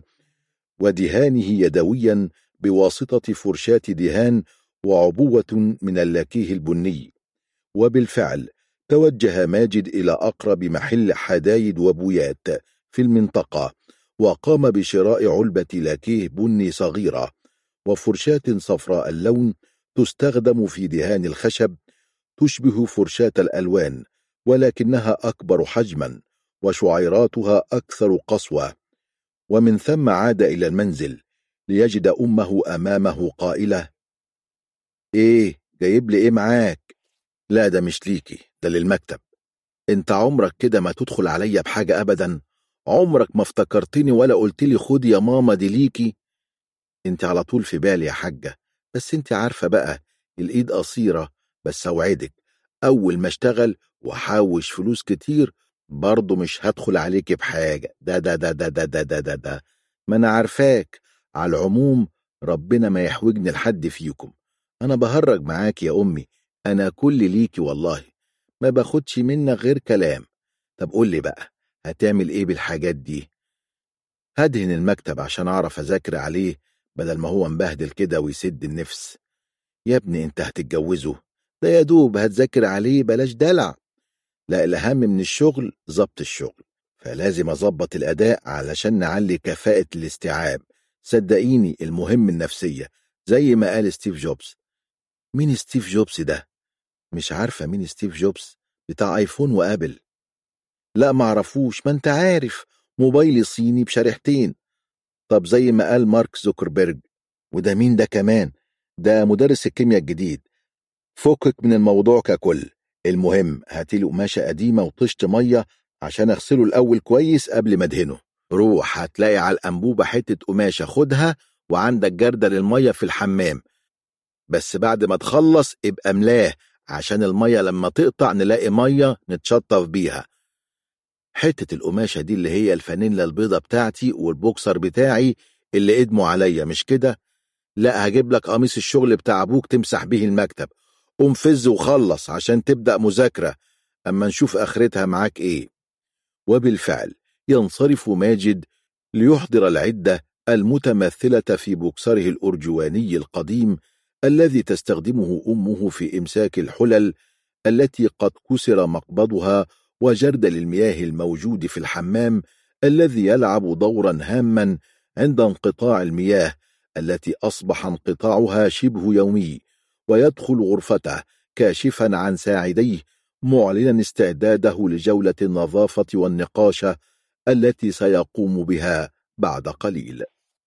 [SPEAKER 2] ودهانه يدويا بواسطة فرشاة دهان وعبوة من اللاكيه البني. وبالفعل توجه ماجد إلى أقرب محل حدايد وبويات في المنطقة، وقام بشراء علبة لاكيه بني صغيرة وفرشاة صفراء اللون تستخدم في دهان الخشب، تشبه فرشاة الألوان ولكنها أكبر حجما وشعيراتها أكثر قسوة. ومن ثم عاد إلى المنزل ليجد أمه أمامه قائلة: إيه جايب لي إيه معاك؟ لا ده مش ليكي، ده للمكتب. انت عمرك كده ما تدخل عليا بحاجة أبدا، عمرك ما افتكرتني ولا قلت لي خد يا ماما دي ليكي. انت على طول في بالي يا حاجة، بس انت عارفة بقى الإيد قصيرة، بس أوعدك أول ما اشتغل وحاوش فلوس كتير برضو مش هدخل عليك بحاجة. ده ما أنا عارفاك. على العموم ربنا ما يحوجني لحد فيكم، أنا بهرج معاك يا أمي، أنا كل ليكي والله، ما باخدش منك غير كلام. طب قول لي بقى هتعمل إيه بالحاجات دي؟ هدهن المكتب عشان أعرف أذاكر عليه بدل ما هو مبهدل كده ويسد النفس. يا ابني انت هتتجوزه، ده يا دوب هتذاكر عليه، بلاش دلع. لا، الأهم من الشغل ضبط الشغل، فلازم أظبط الأداء علشان نعلي كفاءة الاستيعاب. صدقيني المهم النفسية زي ما قال ستيف جوبز. مين ستيف جوبز ده؟ مش عارفة مين ستيف جوبز؟ بتاع آيفون وآبل. لا معرفوش، ما انت عارف موبايلي صيني بشريحتين. طب زي ما قال مارك زوكربيرج. وده مين ده كمان؟ ده مدرس الكيمياء الجديد. فكك من الموضوع ككل، المهم هاتيلي قماشة قديمة وطشت مية عشان اغسله الأول كويس قبل ما ادهنه. روح هتلاقي على الأنبوبة حتة قماشة خدها، وعندك جردل للمية في الحمام، بس بعد ما تخلص ابقى ملاه عشان المية لما تقطع نلاقي مية نتشطف بيها. حتة القماشة دي اللي هي الفانيلا البيضة بتاعتي والبوكسر بتاعي اللي ادموا عليا، مش كده؟ لا هجيب لك قميص الشغل بتاع ابوك تمسح بيه المكتب. قوم فز وخلص عشان تبدأ مذاكرة، اما نشوف اخرتها معاك ايه. وبالفعل ينصرف ماجد ليحضر العدة المتمثلة في بوكسره الأرجواني القديم الذي تستخدمه أمه في إمساك الحلل التي قد كسر مقبضها، وجردل المياه الموجود في الحمام الذي يلعب دورا هاما عند انقطاع المياه التي أصبح انقطاعها شبه يومي، ويدخل غرفته كاشفا عن ساعديه معلنا استعداده لجولة النظافة والنقاشة التي سيقوم بها بعد قليل.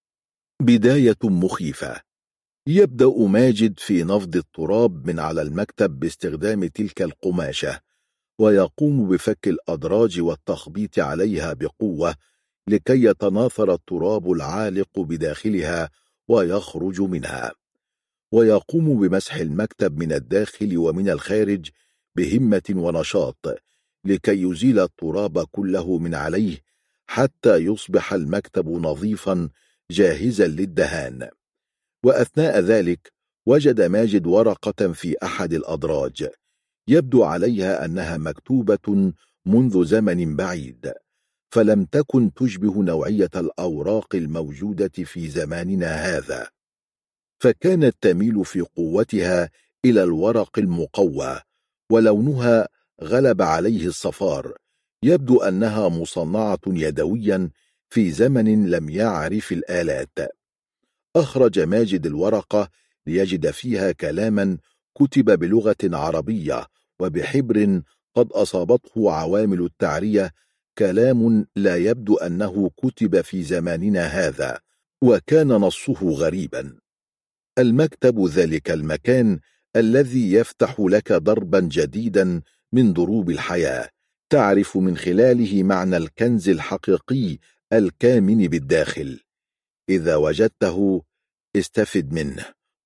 [SPEAKER 2] بداية مخيفة. يبدأ ماجد في نفض التراب من على المكتب باستخدام تلك القماشة، ويقوم بفك الأدراج والتخبيط عليها بقوة لكي يتناثر التراب العالق بداخلها ويخرج منها. ويقوم بمسح المكتب من الداخل ومن الخارج بهمة ونشاط لكي يزيل التراب كله من عليه حتى يصبح المكتب نظيفا جاهزا للدهان. وأثناء ذلك وجد ماجد ورقة في أحد الأدراج يبدو عليها أنها مكتوبة منذ زمن بعيد، فلم تكن تشبه نوعية الأوراق الموجودة في زماننا هذا، فكانت تميل في قوتها إلى الورق المقوى، ولونها غلب عليه الصفار، يبدو أنها مصنعة يدويا في زمن لم يعرف الآلات. أخرج ماجد الورقة ليجد فيها كلاما كتب بلغة عربية وبحبر قد أصابته عوامل التعرية، كلام لا يبدو أنه كتب في زماننا هذا، وكان نصه غريبا: المكتب ذلك المكان الذي يفتح لك دربا جديدا من دروب الحياة، تعرف من خلاله معنى الكنز الحقيقي الكامن بالداخل. إذا وجدته استفد منه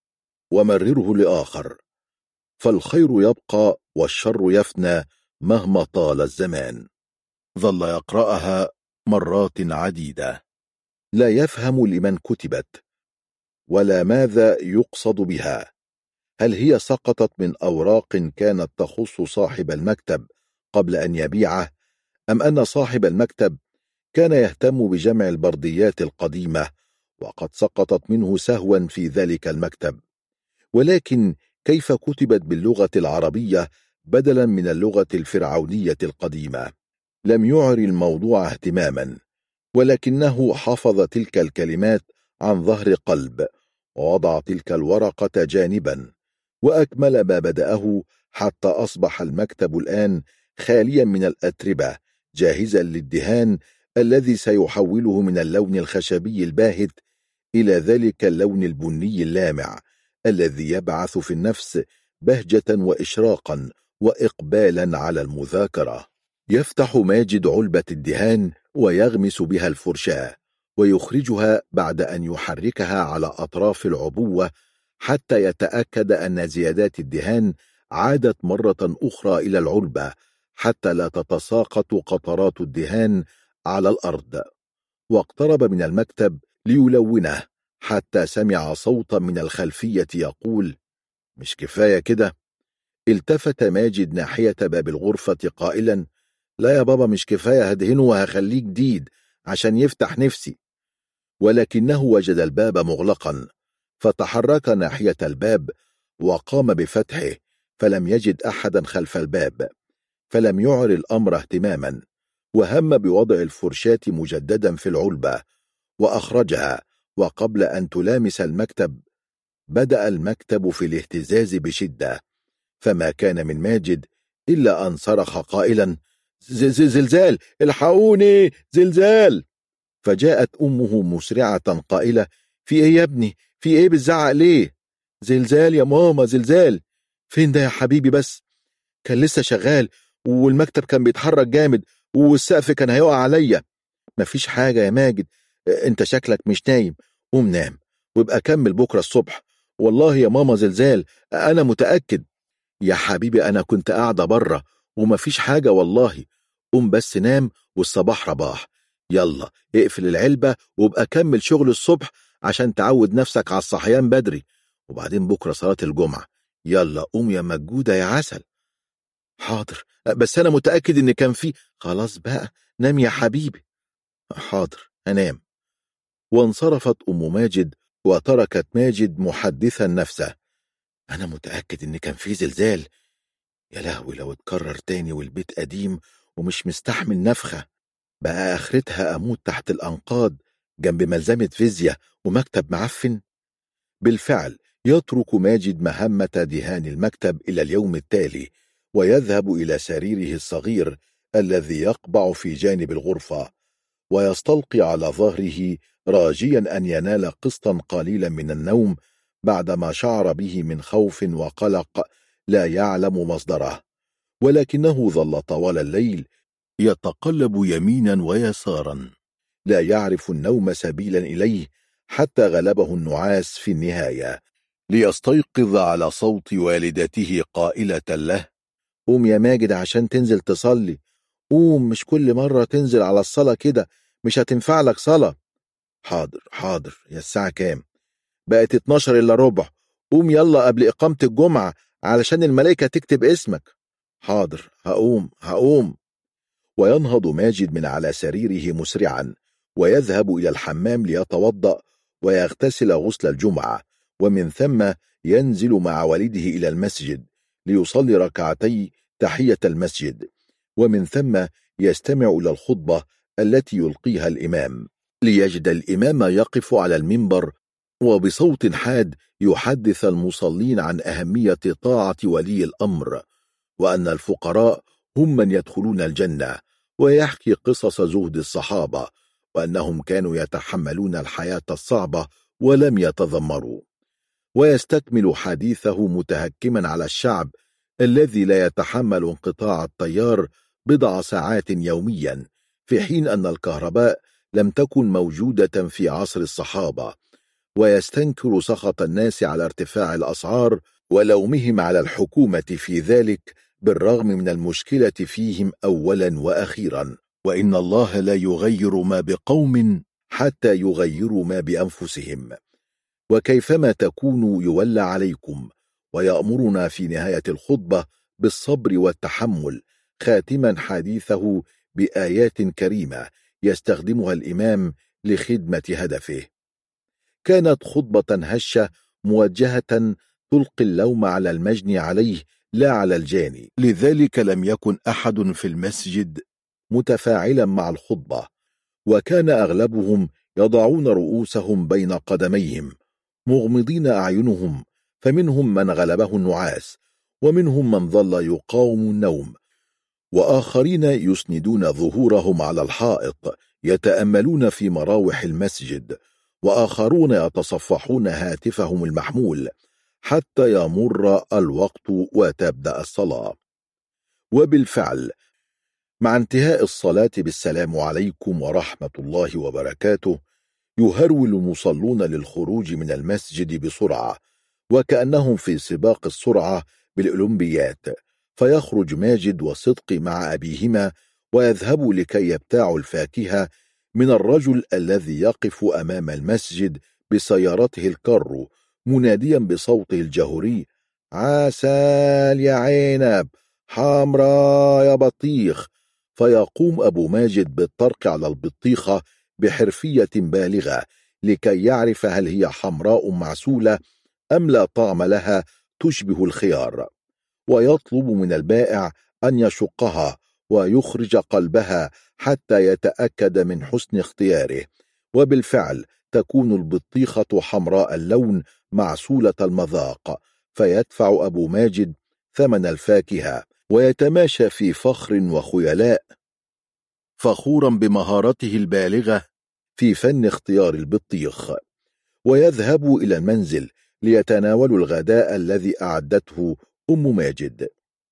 [SPEAKER 2] ومرره لآخر، فالخير يبقى والشر يفنى مهما طال الزمان. ظل يقرأها مرات عديدة، لا يفهم لمن كتبت ولا ماذا يقصد بها. هل هي سقطت من أوراق كانت تخص صاحب المكتب قبل أن يبيعه، أم أن صاحب المكتب كان يهتم بجمع البرديات القديمة وقد سقطت منه سهوا في ذلك المكتب؟ ولكن كيف كتبت باللغة العربية بدلا من اللغة الفرعونية القديمة؟ لم يعر الموضوع اهتماما، ولكنه حفظ تلك الكلمات عن ظهر قلب، ووضع تلك الورقة جانبا، وأكمل ما بدأه حتى أصبح المكتب الآن خاليا من الأتربة، جاهزا للدهان الذي سيحوله من اللون الخشبي الباهت إلى ذلك اللون البني اللامع الذي يبعث في النفس بهجة وإشراقا وإقبالا على المذاكرة. يفتح ماجد علبة الدهان ويغمس بها الفرشاة، ويخرجها بعد أن يحركها على أطراف العبوة حتى يتأكد أن زيادات الدهان عادت مرة أخرى إلى العلبة حتى لا تتساقط قطرات الدهان على الأرض. واقترب من المكتب ليلونه حتى سمع صوتا من الخلفية يقول: مش كفاية كده؟ التفت ماجد ناحية باب الغرفة قائلا: لا يا بابا، مش كفاية، هدهنه وهخليه جديد عشان يفتح نفسي. ولكنه وجد الباب مغلقا، فتحرك ناحية الباب وقام بفتحه، فلم يجد أحدا خلف الباب، فلم يعر الأمر اهتماما، وهم بوضع الفرشاة مجددا في العلبة وأخرجها. وقبل أن تلامس المكتب بدأ المكتب في الاهتزاز بشدة، فما كان من ماجد إلا أن صرخ قائلا: زلزال، الحقوني، زلزال! فجاءت أمه مسرعة قائلة: في إيه يا ابني؟ في إيه بتزعق ليه؟ زلزال يا ماما، زلزال. فين ده يا حبيبي؟ بس كان لسه شغال، والمكتب كان بيتحرك جامد، والسقف كان هيقع عليا. مفيش حاجة يا ماجد، انت شكلك مش نايم، قوم نام وابقى كمل بكرة الصبح. والله يا ماما زلزال، أنا متأكد. يا حبيبي أنا كنت قاعدة بره ومفيش حاجة والله، قوم بس نام والصباح رباح. يلا اقفل العلبة وابقى كمل شغل الصبح عشان تعود نفسك على الصحيان بدري، وبعدين بكرة صلاة الجمعة. يلا قوم يا مجودة يا عسل. حاضر، بس أنا متأكد إن كان فيه. خلاص بقى نام يا حبيبي. حاضر هنام. وانصرفت أم ماجد وتركت ماجد محدثا نفسه: أنا متأكد إن كان فيه زلزال. يا لهوي لو اتكرر تاني والبيت قديم ومش مستحمل نفخة، بقى آخرتها أموت تحت الأنقاض جنب ملزمة فيزياء ومكتب معفن. بالفعل يترك ماجد مهمة دهان المكتب إلى اليوم التالي، ويذهب إلى سريره الصغير الذي يقبع في جانب الغرفة، ويستلقي على ظهره راجيا أن ينال قسطا قليلا من النوم بعدما شعر به من خوف وقلق لا يعلم مصدره. ولكنه ظل طوال الليل يتقلب يمينا ويسارا، لا يعرف النوم سبيلا إليه، حتى غلبه النعاس في النهاية، ليستيقظ على صوت والدته قائلة له: قوم يا ماجد عشان تنزل تصلي، قوم، مش كل مرة تنزل على الصلاة كده، مش هتنفع لك صلاة. حاضر حاضر، يا الساعة كام؟ بقت 12 إلا ربع، قوم يلا قبل إقامة الجمعة علشان الملائكة تكتب اسمك. حاضر، هقوم. وينهض ماجد من على سريره مسرعا، ويذهب إلى الحمام ليتوضأ ويغتسل غسل الجمعة، ومن ثم ينزل مع والده إلى المسجد ليصلي ركعتي تحية المسجد، ومن ثم يستمع إلى الخطبة التي يلقيها الإمام، ليجد الإمام يقف على المنبر وبصوت حاد يحدث المصلين عن أهمية طاعة ولي الأمر، وأن الفقراء هم من يدخلون الجنة، ويحكي قصص زهد الصحابة، وأنهم كانوا يتحملون الحياة الصعبة ولم يتذمروا، ويستكمل حديثه متهكما على الشعب الذي لا يتحمل انقطاع التيار بضع ساعات يوميا، في حين أن الكهرباء لم تكن موجودة في عصر الصحابة، ويستنكر سخط الناس على ارتفاع الأسعار ولومهم على الحكومة في ذلك بالرغم من المشكلة فيهم أولا وأخيرا، وإن الله لا يغير ما بقوم حتى يغيروا ما بأنفسهم، وكيفما تكونوا يولى عليكم، ويأمرنا في نهاية الخطبة بالصبر والتحمل، خاتما حديثه بآيات كريمة يستخدمها الإمام لخدمة هدفه. كانت خطبة هشة موجهة تلقي اللوم على المجني عليه لا على الجاني، لذلك لم يكن أحد في المسجد متفاعلا مع الخطبة، وكان أغلبهم يضعون رؤوسهم بين قدميهم مغمضين أعينهم، فمنهم من غلبه النعاس، ومنهم من ظل يقاوم النوم، وآخرين يسندون ظهورهم على الحائط يتأملون في مراوح المسجد، وآخرون يتصفحون هاتفهم المحمول حتى يمر الوقت وتبدأ الصلاة. وبالفعل مع انتهاء الصلاة بالسلام عليكم ورحمة الله وبركاته يهرول المصلون للخروج من المسجد بسرعة، وكأنهم في سباق السرعة بالأولمبيات، فيخرج ماجد وصدقي مع أبيهما ويذهبوا لكي يبتاعوا الفاكهة من الرجل الذي يقف أمام المسجد بسيارته الكر مناديا بصوته الجهوري: عسل يا عنب، حمراء يا بطيخ. فيقوم أبو ماجد بالطرق على البطيخة بحرفية بالغة لكي يعرف هل هي حمراء معسولة أم لا طعم لها تشبه الخيار، ويطلب من البائع أن يشقها ويخرج قلبها حتى يتأكد من حسن اختياره، وبالفعل تكون البطيخة حمراء اللون معسولة المذاق، فيدفع أبو ماجد ثمن الفاكهة ويتماشى في فخر وخيلاء، فخورا بمهارته البالغة في فن اختيار البطيخ، ويذهب إلى المنزل ليتناولوا الغداء الذي أعدته أم ماجد.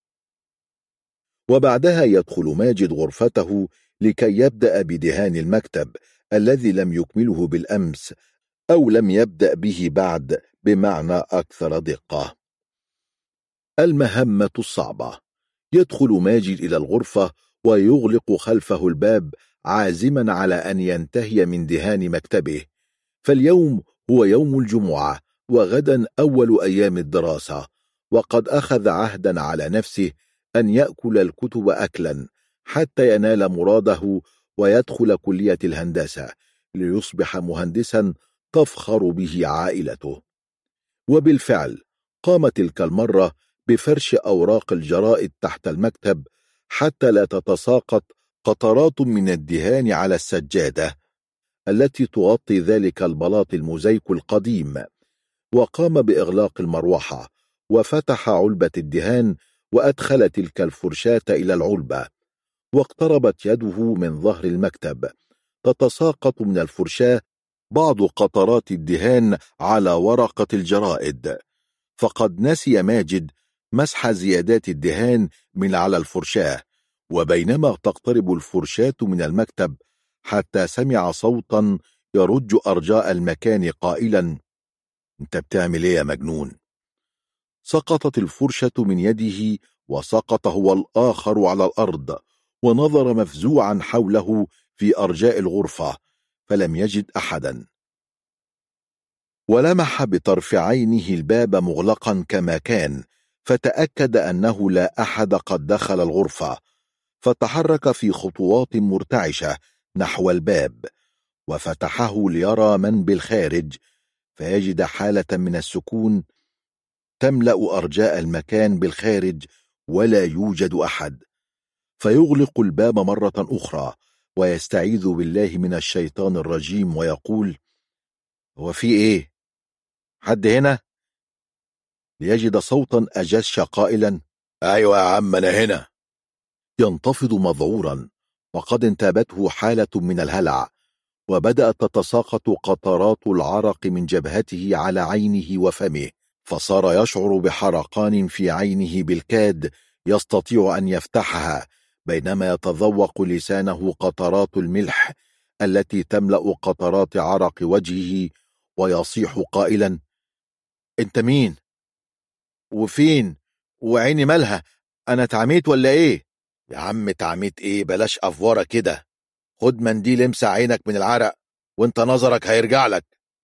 [SPEAKER 2] وبعدها يدخل ماجد غرفته لكي يبدأ بدهان المكتب الذي لم يكمله بالأمس، أو لم يبدأ به بعد بمعنى أكثر دقة. المهمة الصعبة. يدخل ماجد إلى الغرفة ويغلق خلفه الباب عازما على أن ينتهي من دهان مكتبه، فاليوم هو يوم الجمعة، وغدا أول أيام الدراسة، وقد أخذ عهدا على نفسه أن يأكل الكتب أكلا حتى ينال مراده ويدخل كلية الهندسة ليصبح مهندسا تفخر به عائلته. وبالفعل قام تلك المرة بفرش أوراق الجرائد تحت المكتب حتى لا تتساقط قطرات من الدهان على السجادة التي تغطي ذلك البلاط المزيك القديم، وقام بإغلاق المروحة وفتح علبة الدهان وأدخل تلك الفرشاة إلى العلبة، واقتربت يده من ظهر المكتب تتساقط من الفرشاة بعض قطرات الدهان على ورقة الجرائد، فقد نسي ماجد مسح زيادات الدهان من على الفرشاة، وبينما تقترب الفرشاة من المكتب حتى سمع صوتا يرج أرجاء المكان قائلا: انت بتعمل ايه يا مجنون؟ سقطت الفرشة من يده وسقط هو الآخر على الأرض، ونظر مفزوعا حوله في أرجاء الغرفة فلم يجد أحدا، ولمح بطرف عينه الباب مغلقا كما كان، فتأكد أنه لا أحد قد دخل الغرفة، فتحرك في خطوات مرتعشة نحو الباب وفتحه ليرى من بالخارج، فيجد حالة من السكون تملأ أرجاء المكان بالخارج ولا يوجد أحد، فيغلق الباب مرة أخرى ويستعيذ بالله من الشيطان الرجيم ويقول: هو في إيه؟ حد هنا؟ ليجد صوتا أجش قائلا: أيوة يا عم أنا هنا. ينتفض مذعورا وقد انتابته حالة من الهلع، وبدأت تتساقط قطرات العرق من جبهته على عينه وفمه، فصار يشعر بحرقان في عينه بالكاد يستطيع أن يفتحها، بينما يتذوق لسانه قطرات الملح التي تملأ قطرات عرق وجهه، ويصيح قائلا: انت مين؟ وفين؟ وعيني مالها؟ انا تعميت ولا ايه؟ يا عم تعميت ايه؟ بلاش افوره كده، خد منديل امسح عينك من العرق وانت نظرك هيرجع لك.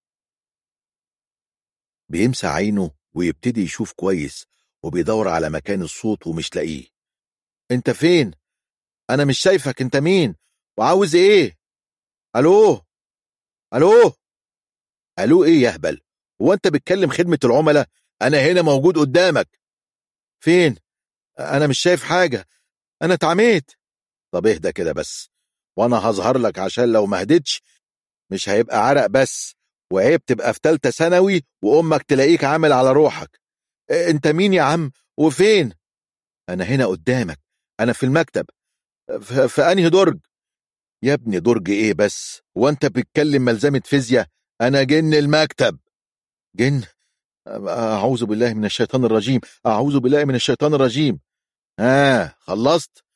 [SPEAKER 2] بيمسح عينه ويبتدي يشوف كويس، وبيدور على مكان الصوت ومش لاقيه. انت فين؟ انا مش شايفك، انت مين وعاوز ايه؟ الو الو الو ايه يا هبل؟ هو انت بتكلم خدمة العملاء؟ انا هنا موجود قدامك. فين؟ انا مش شايف حاجة، انا اتعميت. طب اهدى كده بس وانا هظهر لك، عشان لو ما هديتش مش هيبقى عرق بس، وعيب تبقى في تالتة ثانوي وامك تلاقيك عامل على روحك. انت مين يا عم وفين؟ انا هنا قدامك، انا في المكتب. في انهي درج؟ يا ابني درج ايه بس؟ وانت بتتكلم ملزمة فيزياء؟ انا جن المكتب. جن؟ اعوذ بالله من الشيطان الرجيم، اعوذ بالله من الشيطان الرجيم. خلصت؟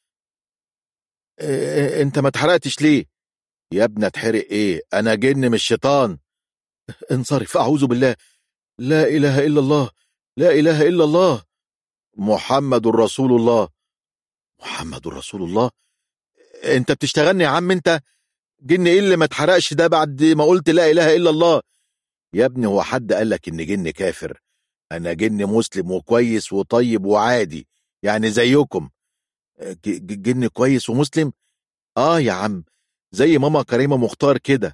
[SPEAKER 2] انت ما اتحرقتش ليه؟ يا ابني اتحرق ايه؟ انا جن مش شيطان. انصرف، اعوذ بالله، لا اله الا الله، لا اله الا الله، محمد رسول الله، محمد رسول الله. انت بتشتغلني يا عم انت؟ جن ايه اللي ما اتحرقش ده بعد ما قلت لا اله الا الله؟ يا ابني هو حد قالك ان جن كافر؟ انا جن مسلم وكويس وطيب وعادي، يعني زيكم. جن كويس ومسلم؟ يا عم، زي ماما كريمة مختار كده.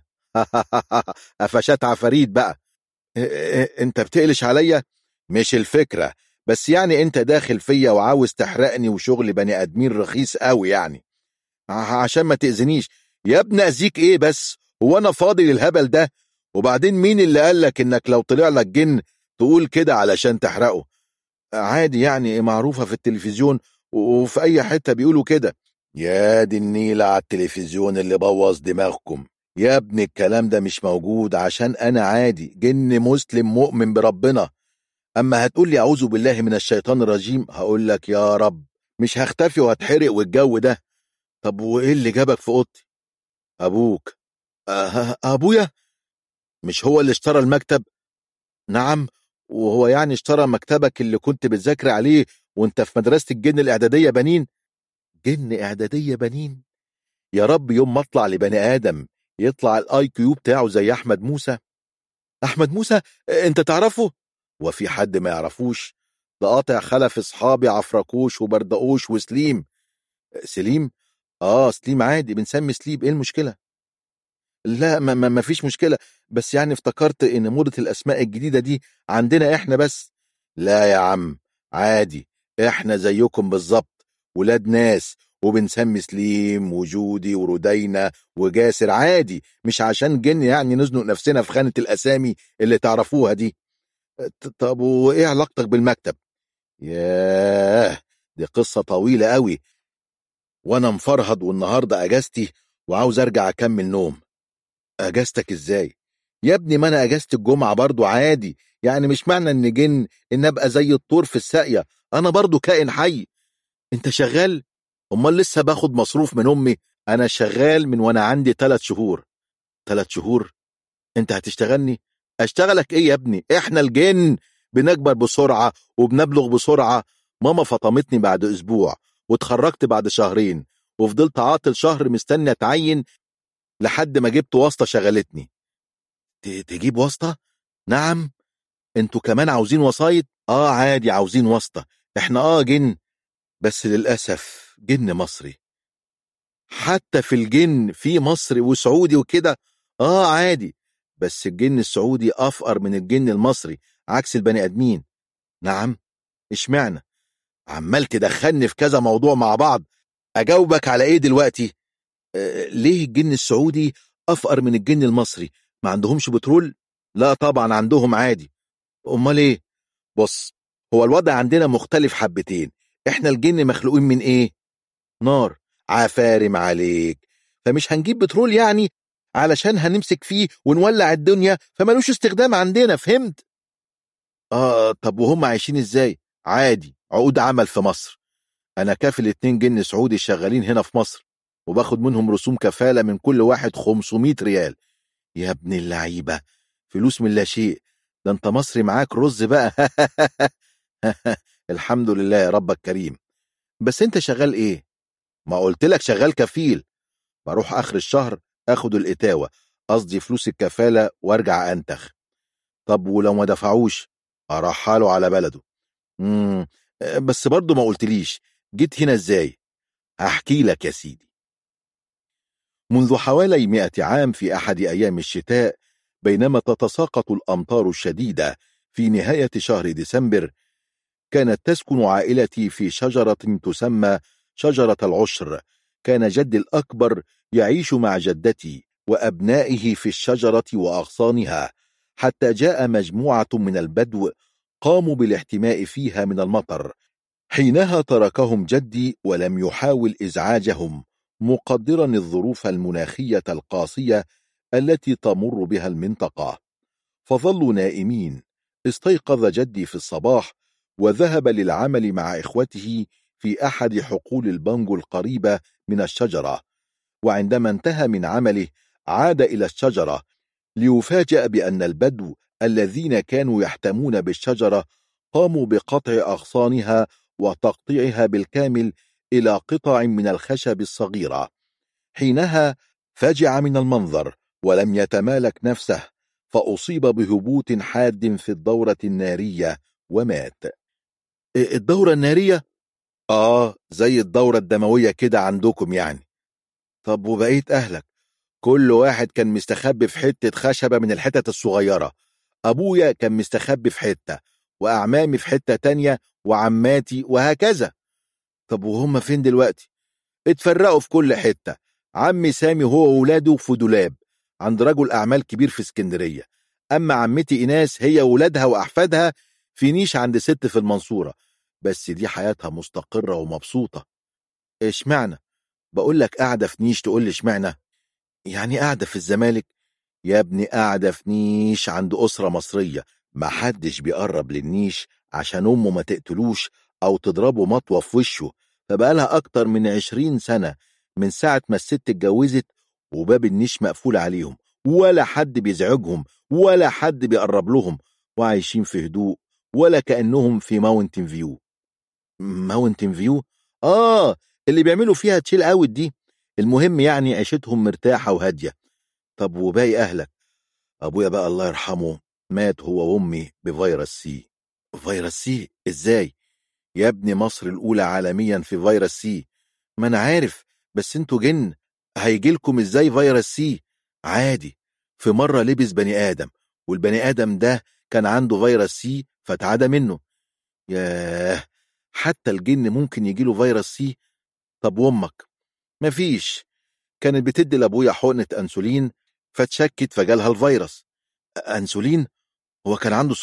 [SPEAKER 2] قفشات عفاريت بقى. انت بتقلش عليا؟ مش الفكرة، بس يعني انت داخل فيا وعاوز تحرقني، وشغل بني ادمين رخيص قوي يعني، عشان ما تأذنيش. يا ابني اذيك ايه بس؟ هو انا فاضي للهبل ده؟ وبعدين مين اللي قالك انك لو طلع لك جن تقول كده علشان تحرقه؟ عادي يعني، معروفة في التلفزيون وفي اي حتة بيقولوا كده. يا دي النيلة على التلفزيون اللي بوظ دماغكم. يا ابني الكلام ده مش موجود، عشان انا عادي جن مسلم مؤمن بربنا. اما هتقول لي اعوذ بالله من الشيطان الرجيم، هقول لك يا رب، مش هختفي وهتحرق والجو ده. طب وايه اللي جابك في اوضتي؟ ابوك. ابويا؟ مش هو اللي اشترى المكتب؟ نعم. وهو يعني اشترى مكتبك اللي كنت بتذاكر عليه وانت في مدرسة الجن الاعدادية بنين؟ جن اعدادية بنين؟ يا رب يوم ما اطلع لبني ادم يطلع الاي كيو بتاعه زي احمد موسى. احمد موسى؟ انت تعرفه؟ وفي حد ما يعرفوش؟ ده قاطع خلف اصحابي عفركوش وبردقوش وسليم. سليم؟ سليم عادي، بنسمي سليم، ايه المشكلة؟ لا، ما فيش مشكلة، بس يعني افتكرت ان موضة الاسماء الجديدة دي عندنا احنا بس. لا يا عم، عادي، احنا زيكم بالظبط، ولاد ناس، وبنسمي سليم وجودي ورودينا وجاسر عادي، مش عشان جن يعني نزنق نفسنا في خانة الاسامي اللي تعرفوها دي. طب وايه علاقتك بالمكتب؟ ياه، دي قصة طويلة قوي، وانا مفرهد والنهاردة اجازتي وعاوز ارجع اكمل نوم. اجازتك ازاي يا ابني؟ ما انا اجازت الجمعة برضو عادي، يعني مش معنى ان جن ان ابقى زي الطور في الساقية، انا برضو كائن حي. انت شغال؟ امال لسه باخد مصروف من امي؟ انا شغال من وانا عندي 3 شهور. 3 شهور؟ انت هتشتغلني؟ اشتغلك ايه يا ابني؟ احنا الجن بنكبر بسرعة وبنبلغ بسرعة. ماما فطمتني بعد اسبوع، واتخرجت بعد شهرين، وفضلت عاطل شهر مستني اتعين لحد ما جبت واسطة شغلتني. تجيب واسطة؟ نعم. انتوا كمان عاوزين وسايط؟ عادي عاوزين واسطة. احنا جن، بس للأسف جن مصري. حتى في الجن في مصري وسعودي وكده؟ عادي، بس الجن السعودي أفقر من الجن المصري عكس البني آدمين. نعم. اشمعنى؟ عمال تدخلني في كذا موضوع مع بعض، أجاوبك على ايه دلوقتي؟ ليه الجن السعودي أفقر من الجن المصري؟ ما عندهمش بترول؟ لا طبعا عندهم عادي. امال ايه؟ بص، هو الوضع عندنا مختلف حبتين. احنا الجن مخلوقين من ايه؟ نار. عفارم عليك. فمش هنجيب بترول يعني علشان هنمسك فيه ونولع الدنيا، فمالوش استخدام عندنا، فهمت؟ طب وهم عايشين ازاي؟ عادي، عقود عمل في مصر. انا كافل 2 جن سعودي شغالين هنا في مصر، وباخد منهم رسوم كفالة من كل واحد 500 ريال. يا ابن اللعيبة، فلوس من لا شيء. ده انت مصري معاك رز بقى. الحمد لله يا ربك كريم. بس انت شغال ايه؟ ما قلت لك شغال كفيل. بروح اخر الشهر اخد الاتاوة، قصدي فلوس الكفالة، وارجع انتخ. طب ولو ما دفعوش؟ ارحله على بلده. بس برضو ما قلتليش جيت هنا ازاي؟ هحكي لك يا سيدي. منذ حوالي 100 عام في أحد أيام الشتاء، بينما تتساقط الأمطار الشديدة في نهاية شهر ديسمبر، كانت تسكن عائلتي في شجرة تسمى شجرة العشر. كان جدي الأكبر يعيش مع جدتي وأبنائه في الشجرة وأغصانها، حتى جاء مجموعة من البدو قاموا بالاحتماء فيها من المطر. حينها تركهم جدي ولم يحاول إزعاجهم، مقدرا الظروف المناخية القاسية التي تمر بها المنطقة، فظلوا نائمين. استيقظ جدي في الصباح وذهب للعمل مع إخوته في أحد حقول البانجو القريبة من الشجرة، وعندما انتهى من عمله عاد إلى الشجرة ليفاجأ بأن البدو الذين كانوا يحتمون بالشجرة قاموا بقطع أغصانها وتقطيعها بالكامل إلى قطع من الخشب الصغيرة. حينها فجع من المنظر ولم يتمالك نفسه، فأصيب بهبوط حاد في الدورة النارية ومات. الدورة النارية؟ زي الدورة الدموية كده عندكم يعني. طب وبقية أهلك؟ كل واحد كان مستخبي في حتة خشبة من الحتت الصغيرة. أبويا كان مستخبي في حتة، وأعمامي في حتة تانية، وعماتي، وهكذا. طب وهم فين دلوقتي؟ اتفرقوا في كل حتة. عمي سامي هو وولاده في دولاب عند رجل أعمال كبير في اسكندرية، أما عمتي إيناس هي وولادها وأحفادها في نيش عند ست في المنصورة، بس دي حياتها مستقرة ومبسوطة. اشمعنى؟ بقول لك قاعدة في نيش تقول لي اشمعنى؟ يعني قاعدة في الزمالك؟ يا ابني قاعدة في نيش عند أسرة مصرية، ما حدش بيقرب للنيش عشان أمه ما تقتلوش أو تضربه مطوة في وشه، فبقالها أكتر من 20 سنة من ساعة ما الست اتجوزت، وباب النيش مقفول عليهم، ولا حد بيزعجهم ولا حد بيقرب لهم، وعايشين في هدوء ولا كأنهم في ماونتن فيو. ماونتن فيو؟ اللي بيعملوا فيها تشيل اوت دي. المهم يعني عيشتهم مرتاحة وهادية. طب وباقي أهلك؟ أبويا بقى الله يرحمه مات هو وأمي بفيروس سي. فيروس سي؟ إزاي؟ يا ابني مصر الأولى عالميا في فيروس سي. ما أنا عارف، بس انتوا جن، هيجيلكم إزاي فيروس سي؟ عادي، في مرة لبس بني آدم، والبني آدم ده كان عنده فيروس سي فتعدى منه. ياه، حتى الجن ممكن يجيله فيروس سي؟ طب وأمك؟ مفيش، كانت بتدي لأبويا حقنة أنسولين فتشكت فجالها الفيروس. أنسولين؟ هو كان عنده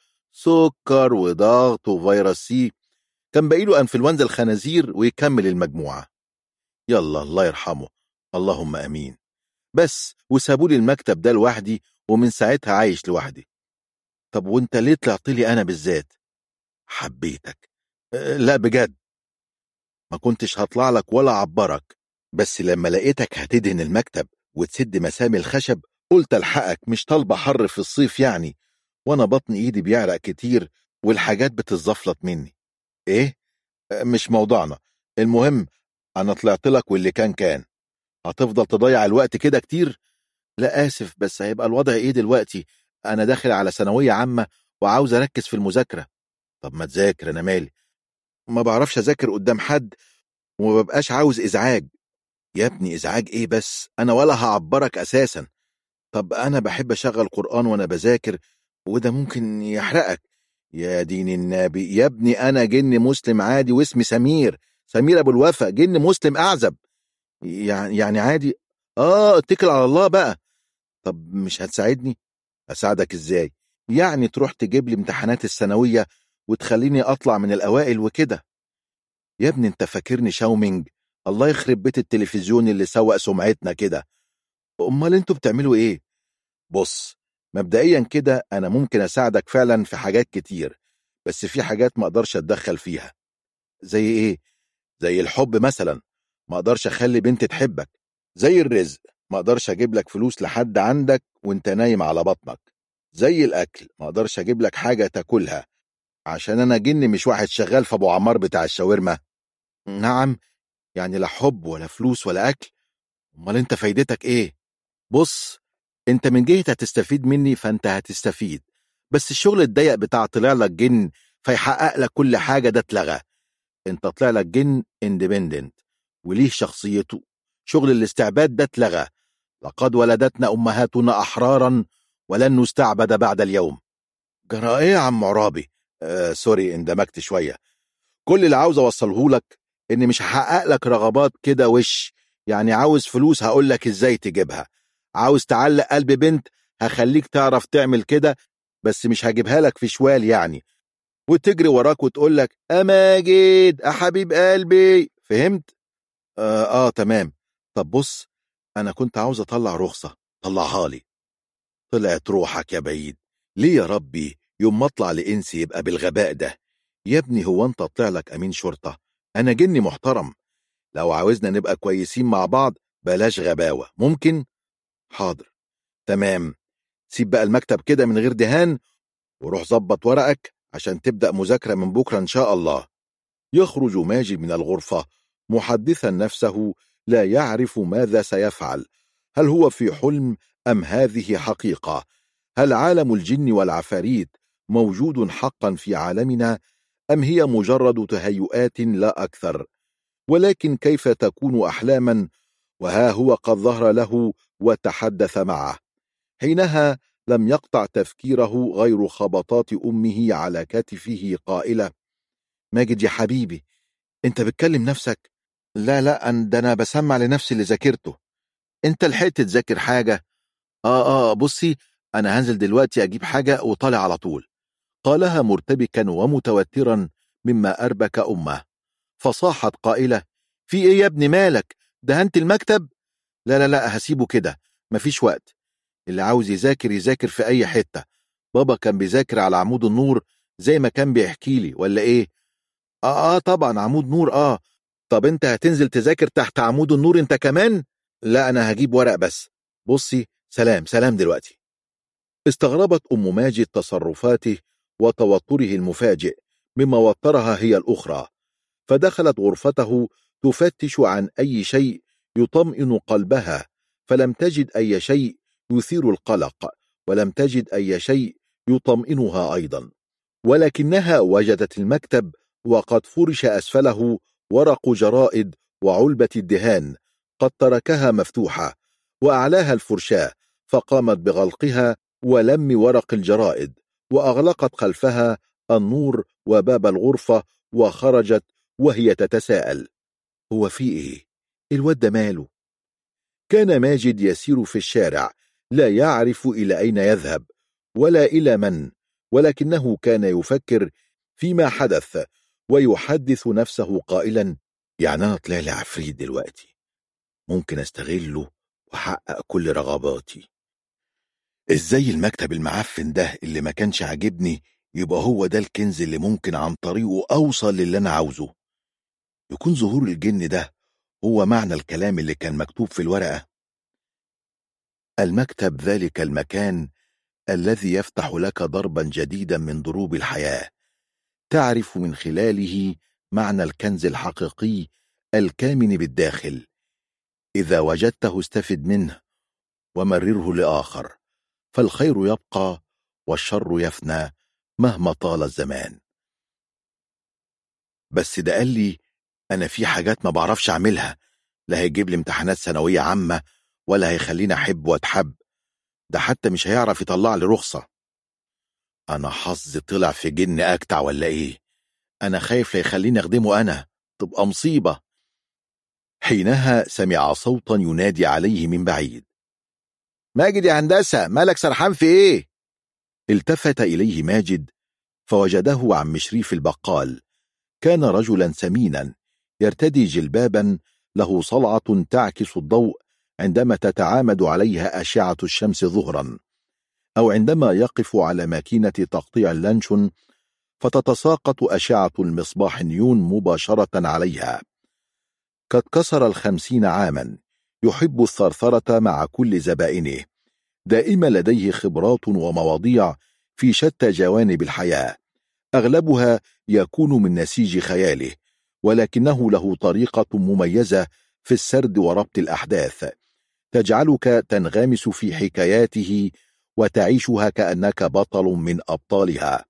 [SPEAKER 2] سكر وضغط وفيروس سي، كان باقيله أنفلونزا الخنازير ويكمل المجموعة. يلا الله يرحمه، اللهم أمين. بس وسابولي المكتب ده لوحدي، ومن ساعتها عايش لوحدي. طب وانت ليه طلعت لي أنا بالذات؟ حبيتك. لا بجد، ما كنتش هطلع لك ولا عبرك، بس لما لقيتك هتدهن المكتب وتسد مسام الخشب قلت الحقك، مش طالبة حر في الصيف يعني، وانا بطن ايدي بيعرق كتير والحاجات بتتزفلط مني. ايه؟ مش موضوعنا. المهم، انا طلعت لك واللي كان. هتفضل تضيع الوقت كده كتير؟ لا اسف، بس هيبقى الوضع ايه دلوقتي؟ انا داخل على ثانوية عامة وعاوز اركز في المذاكرة. طب ما تذاكر، انا مالي؟ ما بعرفش اذاكر قدام حد وما ببقاش عاوز ازعاج. يا ابني ازعاج ايه بس؟ انا ولا هعبرك اساسا. طب انا بحب اشغل قرآن وانا بذاكر، وده ممكن يحرقك. يا دين النبي يا ابني، انا جن مسلم عادي واسمي سمير، سمير ابو الوفا، جن مسلم اعزب. يعني عادي. اتكل على الله بقى. طب مش هتساعدني؟ اساعدك ازاي؟ يعني تروح تجيب لي امتحانات الثانوية وتخليني اطلع من الاوائل وكده؟ يا ابني انت فاكرني شاومينج؟ الله يخرب بيت التلفزيون اللي سوق سمعتنا كده. امال انتوا بتعملوا ايه؟ بص، مبدئيا كده انا ممكن اساعدك فعلا في حاجات كتير، بس في حاجات ما اقدرش اتدخل فيها. زي ايه؟ زي الحب مثلا، ما اقدرش اخلي بنت تحبك. زي الرزق، ما اقدرش اجيب لك فلوس لحد عندك وانت نايم على بطنك. زي الاكل، ما اقدرش اجيب لك حاجة تاكلها عشان انا جن، مش واحد شغال في ابو عمار بتاع الشاورما. نعم، يعني لا حب ولا فلوس ولا اكل؟ امال انت فايدتك ايه؟ بص، انت من جهة هتستفيد مني فانت هتستفيد، بس الشغل الضيق بتاع طلع لك جن فيحقق لك كل حاجة ده اتلغى. انت طلع لك جن اندبندنت وليه شخصيته. شغل الاستعباد ده اتلغى. لقد ولدتنا امهاتنا احرارا ولن نستعبد بعد اليوم. جرى ايه يا عم عرابي؟ سوري اندمجت شوية. كل اللي عاوز اوصله لك اني مش هحقق لك رغبات كده يعني عاوز فلوس هقول لك ازاي تجيبها. عاوز تعلق قلب بنت هخليك تعرف تعمل كده، بس مش هجيبها لك في شوال يعني وتجري وراك وتقول لك اماجد حبيب قلبي. فهمت؟ تمام. طب بص، انا كنت عاوز اطلع رخصة، طلعها لي. طلعت روحك يا بعيد. ليه يا ربي يوم ما اطلع لانسي يبقى بالغباء ده؟ يا ابني هو انت طلع لك امين شرطة؟ انا جني محترم. لو عاوزنا نبقى كويسين مع بعض بلاش غباوة، ممكن؟ حاضر. تمام. سيب بقى المكتب كده من غير دهان وروح ظبط ورقك عشان تبدأ مذاكرة من بكرة إن شاء الله. يخرج ماجد من الغرفة محدثا نفسه لا يعرف ماذا سيفعل. هل هو في حلم أم هذه حقيقة؟ هل عالم الجن والعفاريت موجود حقا في عالمنا أم هي مجرد تهيؤات لا أكثر؟ ولكن كيف تكون أحلاما وها هو قد ظهر له وتحدث معه؟ حينها لم يقطع تفكيره غير خبطات أمه على كتفه قائلة: ماجد يا حبيبي، انت بتكلم نفسك؟ لا ده انا بسمع لنفسي اللي ذاكرته. انت لحقت تذاكر حاجة؟ بصي، انا هنزل دلوقتي اجيب حاجة وطالع على طول. قالها مرتبكا ومتوترا مما أربك أمه، فصاحت قائلة: في ايه يا ابني مالك؟ دهنت المكتب؟ لا هسيبه كده، مفيش وقت. اللي عاوز يذاكر يذاكر في اي حتة. بابا كان بيذاكر على عمود النور زي ما كان بيحكي لي، ولا ايه؟ طبعا عمود نور. طب انت هتنزل تذاكر تحت عمود النور انت كمان؟ لا انا هجيب ورق بس. بصي، سلام دلوقتي. استغربت ام ماجد تصرفاته وتوتره المفاجئ، مما وترها هي الاخرى، فدخلت غرفته تفتش عن اي شيء يطمئن قلبها، فلم تجد اي شيء يثير القلق، ولم تجد اي شيء يطمئنها ايضا، ولكنها وجدت المكتب وقد فرش اسفله ورق جرائد وعلبة الدهان قد تركها مفتوحة، واعلاها الفرشاة، فقامت بغلقها ولم ورق الجرائد، واغلقت خلفها النور وباب الغرفة وخرجت وهي تتساءل: هو في ايه؟ الواد ده ماله؟ كان ماجد يسير في الشارع لا يعرف إلى أين يذهب ولا إلى من، ولكنه كان يفكر فيما حدث ويحدث نفسه قائلا: يعني أنا طلع لي عفريت دلوقتي، ممكن أستغله وأحقق كل رغباتي. إزاي المكتب المعفن ده اللي ما كانش عاجبني يبقى هو ده الكنز اللي ممكن عن طريقه أوصل للي أنا عاوزه؟ يكون ظهور الجن ده هو معنى الكلام اللي كان مكتوب في الورقة. المكتب ذلك المكان الذي يفتح لك ضربا جديدا من ضروب الحياة، تعرف من خلاله معنى الكنز الحقيقي الكامن بالداخل. إذا وجدته استفد منه ومرره لآخر، فالخير يبقى والشر يفنى مهما طال الزمان. بس ده قال لي أنا في حاجات ما بعرفش أعملها، لا هيجيب لي امتحانات ثانوية عامة ولا هيخليني أحب وأتحب، ده حتى مش هيعرف يطلع لي رخصة. أنا حظي طلع في جن أكتع ولا إيه؟ أنا خايف لا يخليني أخدمه، أنا تبقى مصيبة. حينها سمع صوتا ينادي عليه من بعيد: ماجد يا هندسة، مالك سرحان في إيه؟ التفت إليه ماجد فوجده عم شريف البقال. كان رجلا سمينا يرتدي جلبابا له صلعة تعكس الضوء عندما تتعامد عليها أشعة الشمس ظهرا، أو عندما يقف على ماكينة تقطيع اللانشون فتتساقط أشعة المصباح النيون مباشرة عليها. قد كسر 50 عاما، يحب الثرثرة مع كل زبائنه، دائما لديه خبرات ومواضيع في شتى جوانب الحياة، أغلبها يكون من نسيج خياله، ولكنه له طريقة مميزة في السرد وربط الأحداث تجعلك تنغمس في حكاياته وتعيشها كأنك بطل من أبطالها.